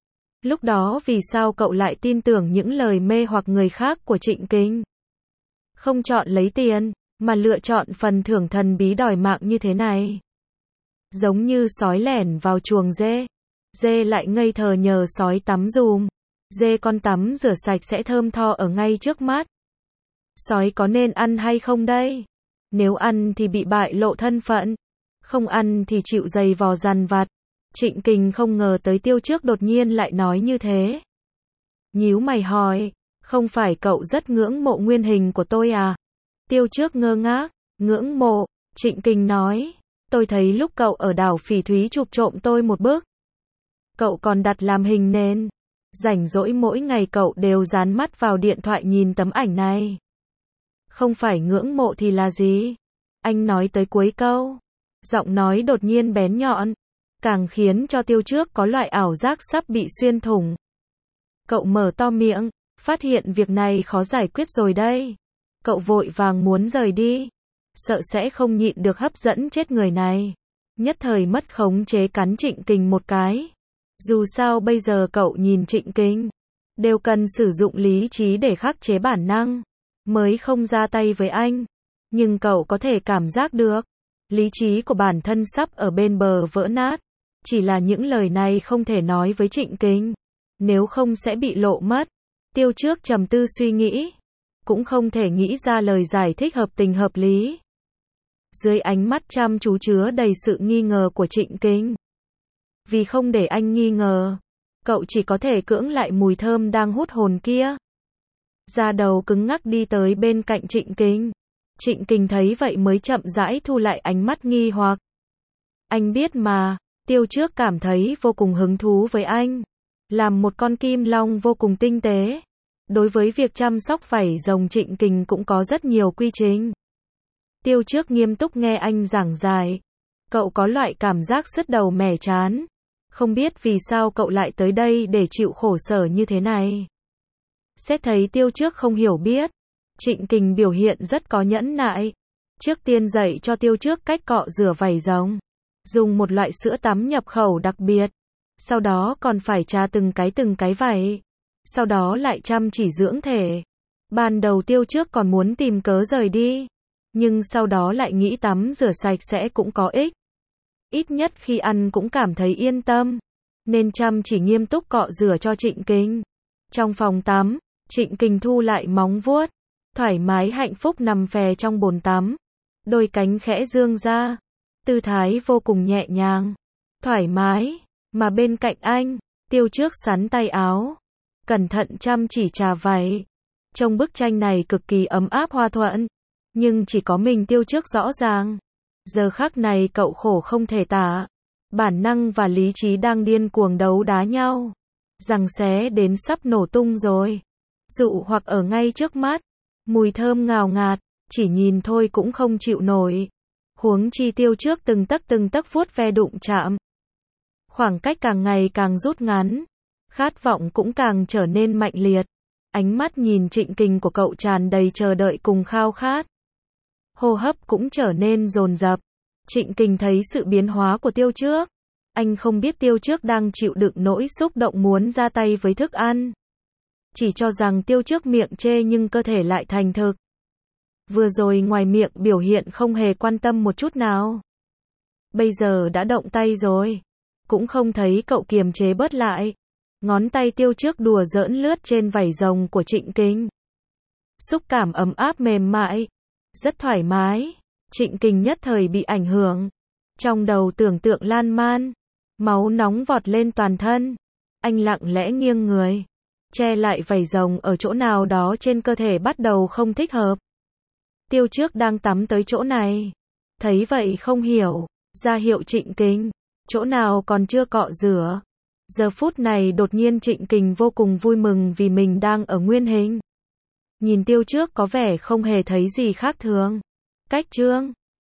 Lúc đó vì sao cậu lại tin tưởng những lời mê hoặc người khác của Trịnh Kinh? Không chọn lấy tiền, mà lựa chọn phần thưởng thần bí đòi mạng như thế này. Giống như sói lẻn vào chuồng dê. Dê lại ngây thờ nhờ sói tắm dùm. Dê con tắm rửa sạch sẽ thơm tho ở ngay trước mắt. Sói có nên ăn hay không đây? Nếu ăn thì bị bại lộ thân phận. Không ăn thì chịu giày vò dằn vặt. Trịnh Kinh không ngờ tới Tiêu Trước đột nhiên lại nói như thế. Nhíu mày hỏi, không phải cậu rất ngưỡng mộ nguyên hình của tôi à? Tiêu Trước ngơ ngác, ngưỡng mộ, Trịnh Kinh nói, tôi thấy lúc cậu ở đảo Phỉ Thúy chụp trộm tôi một bức. Cậu còn đặt làm hình nền. Rảnh rỗi mỗi ngày cậu đều dán mắt vào điện thoại nhìn tấm ảnh này. Không phải ngưỡng mộ thì là gì? Anh nói tới cuối câu. Giọng nói đột nhiên bén nhọn. Càng khiến cho Tiêu Trước có loại ảo giác sắp bị xuyên thủng. Cậu mở to miệng, phát hiện việc này khó giải quyết rồi đây. Cậu vội vàng muốn rời đi. Sợ sẽ không nhịn được hấp dẫn chết người này. Nhất thời mất khống chế cắn Trịnh Kinh một cái. Dù sao bây giờ cậu nhìn Trịnh Kinh, đều cần sử dụng lý trí để khắc chế bản năng, mới không ra tay với anh. Nhưng cậu có thể cảm giác được, lý trí của bản thân sắp ở bên bờ vỡ nát. Chỉ là những lời này không thể nói với Trịnh Kinh, nếu không sẽ bị lộ mất. Tiêu Trước trầm tư suy nghĩ, cũng không thể nghĩ ra lời giải thích hợp tình hợp lý. Dưới ánh mắt chăm chú chứa đầy sự nghi ngờ của Trịnh Kinh. Vì không để anh nghi ngờ, cậu chỉ có thể cưỡng lại mùi thơm đang hút hồn kia. Da đầu cứng ngắc đi tới bên cạnh Trịnh Kinh. Trịnh Kinh thấy vậy mới chậm rãi thu lại ánh mắt nghi hoặc. Anh biết mà, Tiêu Trước cảm thấy vô cùng hứng thú với anh. Làm một con kim long vô cùng tinh tế. Đối với việc chăm sóc vảy rồng Trịnh Kinh cũng có rất nhiều quy trình. Tiêu Trước nghiêm túc nghe anh giảng giải. Cậu có loại cảm giác sứt đầu mẻ trán. Không biết vì sao cậu lại tới đây để chịu khổ sở như thế này. Xét thấy Tiêu Trước không hiểu biết, Trịnh Kinh biểu hiện rất có nhẫn nại. Trước tiên dạy cho Tiêu Trước cách cọ rửa vảy rồng. Dùng một loại sữa tắm nhập khẩu đặc biệt. Sau đó còn phải trà từng cái vảy. Sau đó lại chăm chỉ dưỡng thể. Ban đầu Tiêu Trước còn muốn tìm cớ rời đi. Nhưng sau đó lại nghĩ tắm rửa sạch sẽ cũng có ích. Ít nhất khi ăn cũng cảm thấy yên tâm. Nên chăm chỉ nghiêm túc cọ rửa cho Trịnh Kinh. Trong phòng tắm, Trịnh Kinh thu lại móng vuốt. Thoải mái hạnh phúc nằm phè trong bồn tắm. Đôi cánh khẽ dương ra. Tư thái vô cùng nhẹ nhàng. Thoải mái. Mà bên cạnh anh, Tiêu Trước sắn tay áo. Cẩn thận chăm chỉ chà vảy. Trong bức tranh này cực kỳ ấm áp hòa thuận. Nhưng chỉ có mình Tiêu Trước rõ ràng. Giờ khắc này cậu khổ không thể tả. Bản năng và lý trí đang điên cuồng đấu đá nhau. Giằng xé đến sắp nổ tung rồi. Dụ hoặc ở ngay trước mắt. Mùi thơm ngào ngạt, chỉ nhìn thôi cũng không chịu nổi. Huống chi Tiêu Trước từng tấc vuốt ve đụng chạm. Khoảng cách càng ngày càng rút ngắn. Khát vọng cũng càng trở nên mạnh liệt. Ánh mắt nhìn Trịnh Kinh của cậu tràn đầy chờ đợi cùng khao khát. Hô hấp cũng trở nên dồn dập. Trịnh Kinh thấy sự biến hóa của Tiêu Trước. Anh không biết Tiêu Trước đang chịu đựng nỗi xúc động muốn ra tay với thức ăn. Chỉ cho rằng Tiêu Trước miệng chê nhưng cơ thể lại thành thực. Vừa rồi ngoài miệng biểu hiện không hề quan tâm một chút nào. Bây giờ đã động tay rồi. Cũng không thấy cậu kiềm chế bớt lại. Ngón tay Tiêu Trước đùa giỡn lướt trên vảy rồng của Trịnh Kinh. Xúc cảm ấm áp mềm mại. Rất thoải mái. Trịnh Kinh nhất thời bị ảnh hưởng. Trong đầu tưởng tượng lan man. Máu nóng vọt lên toàn thân. Anh lặng lẽ nghiêng người. Che lại vảy rồng ở chỗ nào đó trên cơ thể bắt đầu không thích hợp. Tiêu Trước đang tắm tới chỗ này. Thấy vậy không hiểu. Ra hiệu Trịnh Kinh. Chỗ nào còn chưa cọ rửa. Giờ phút này đột nhiên Trịnh Kinh vô cùng vui mừng vì mình đang ở nguyên hình. Nhìn Tiêu Trước có vẻ không hề thấy gì khác thường. Cách chương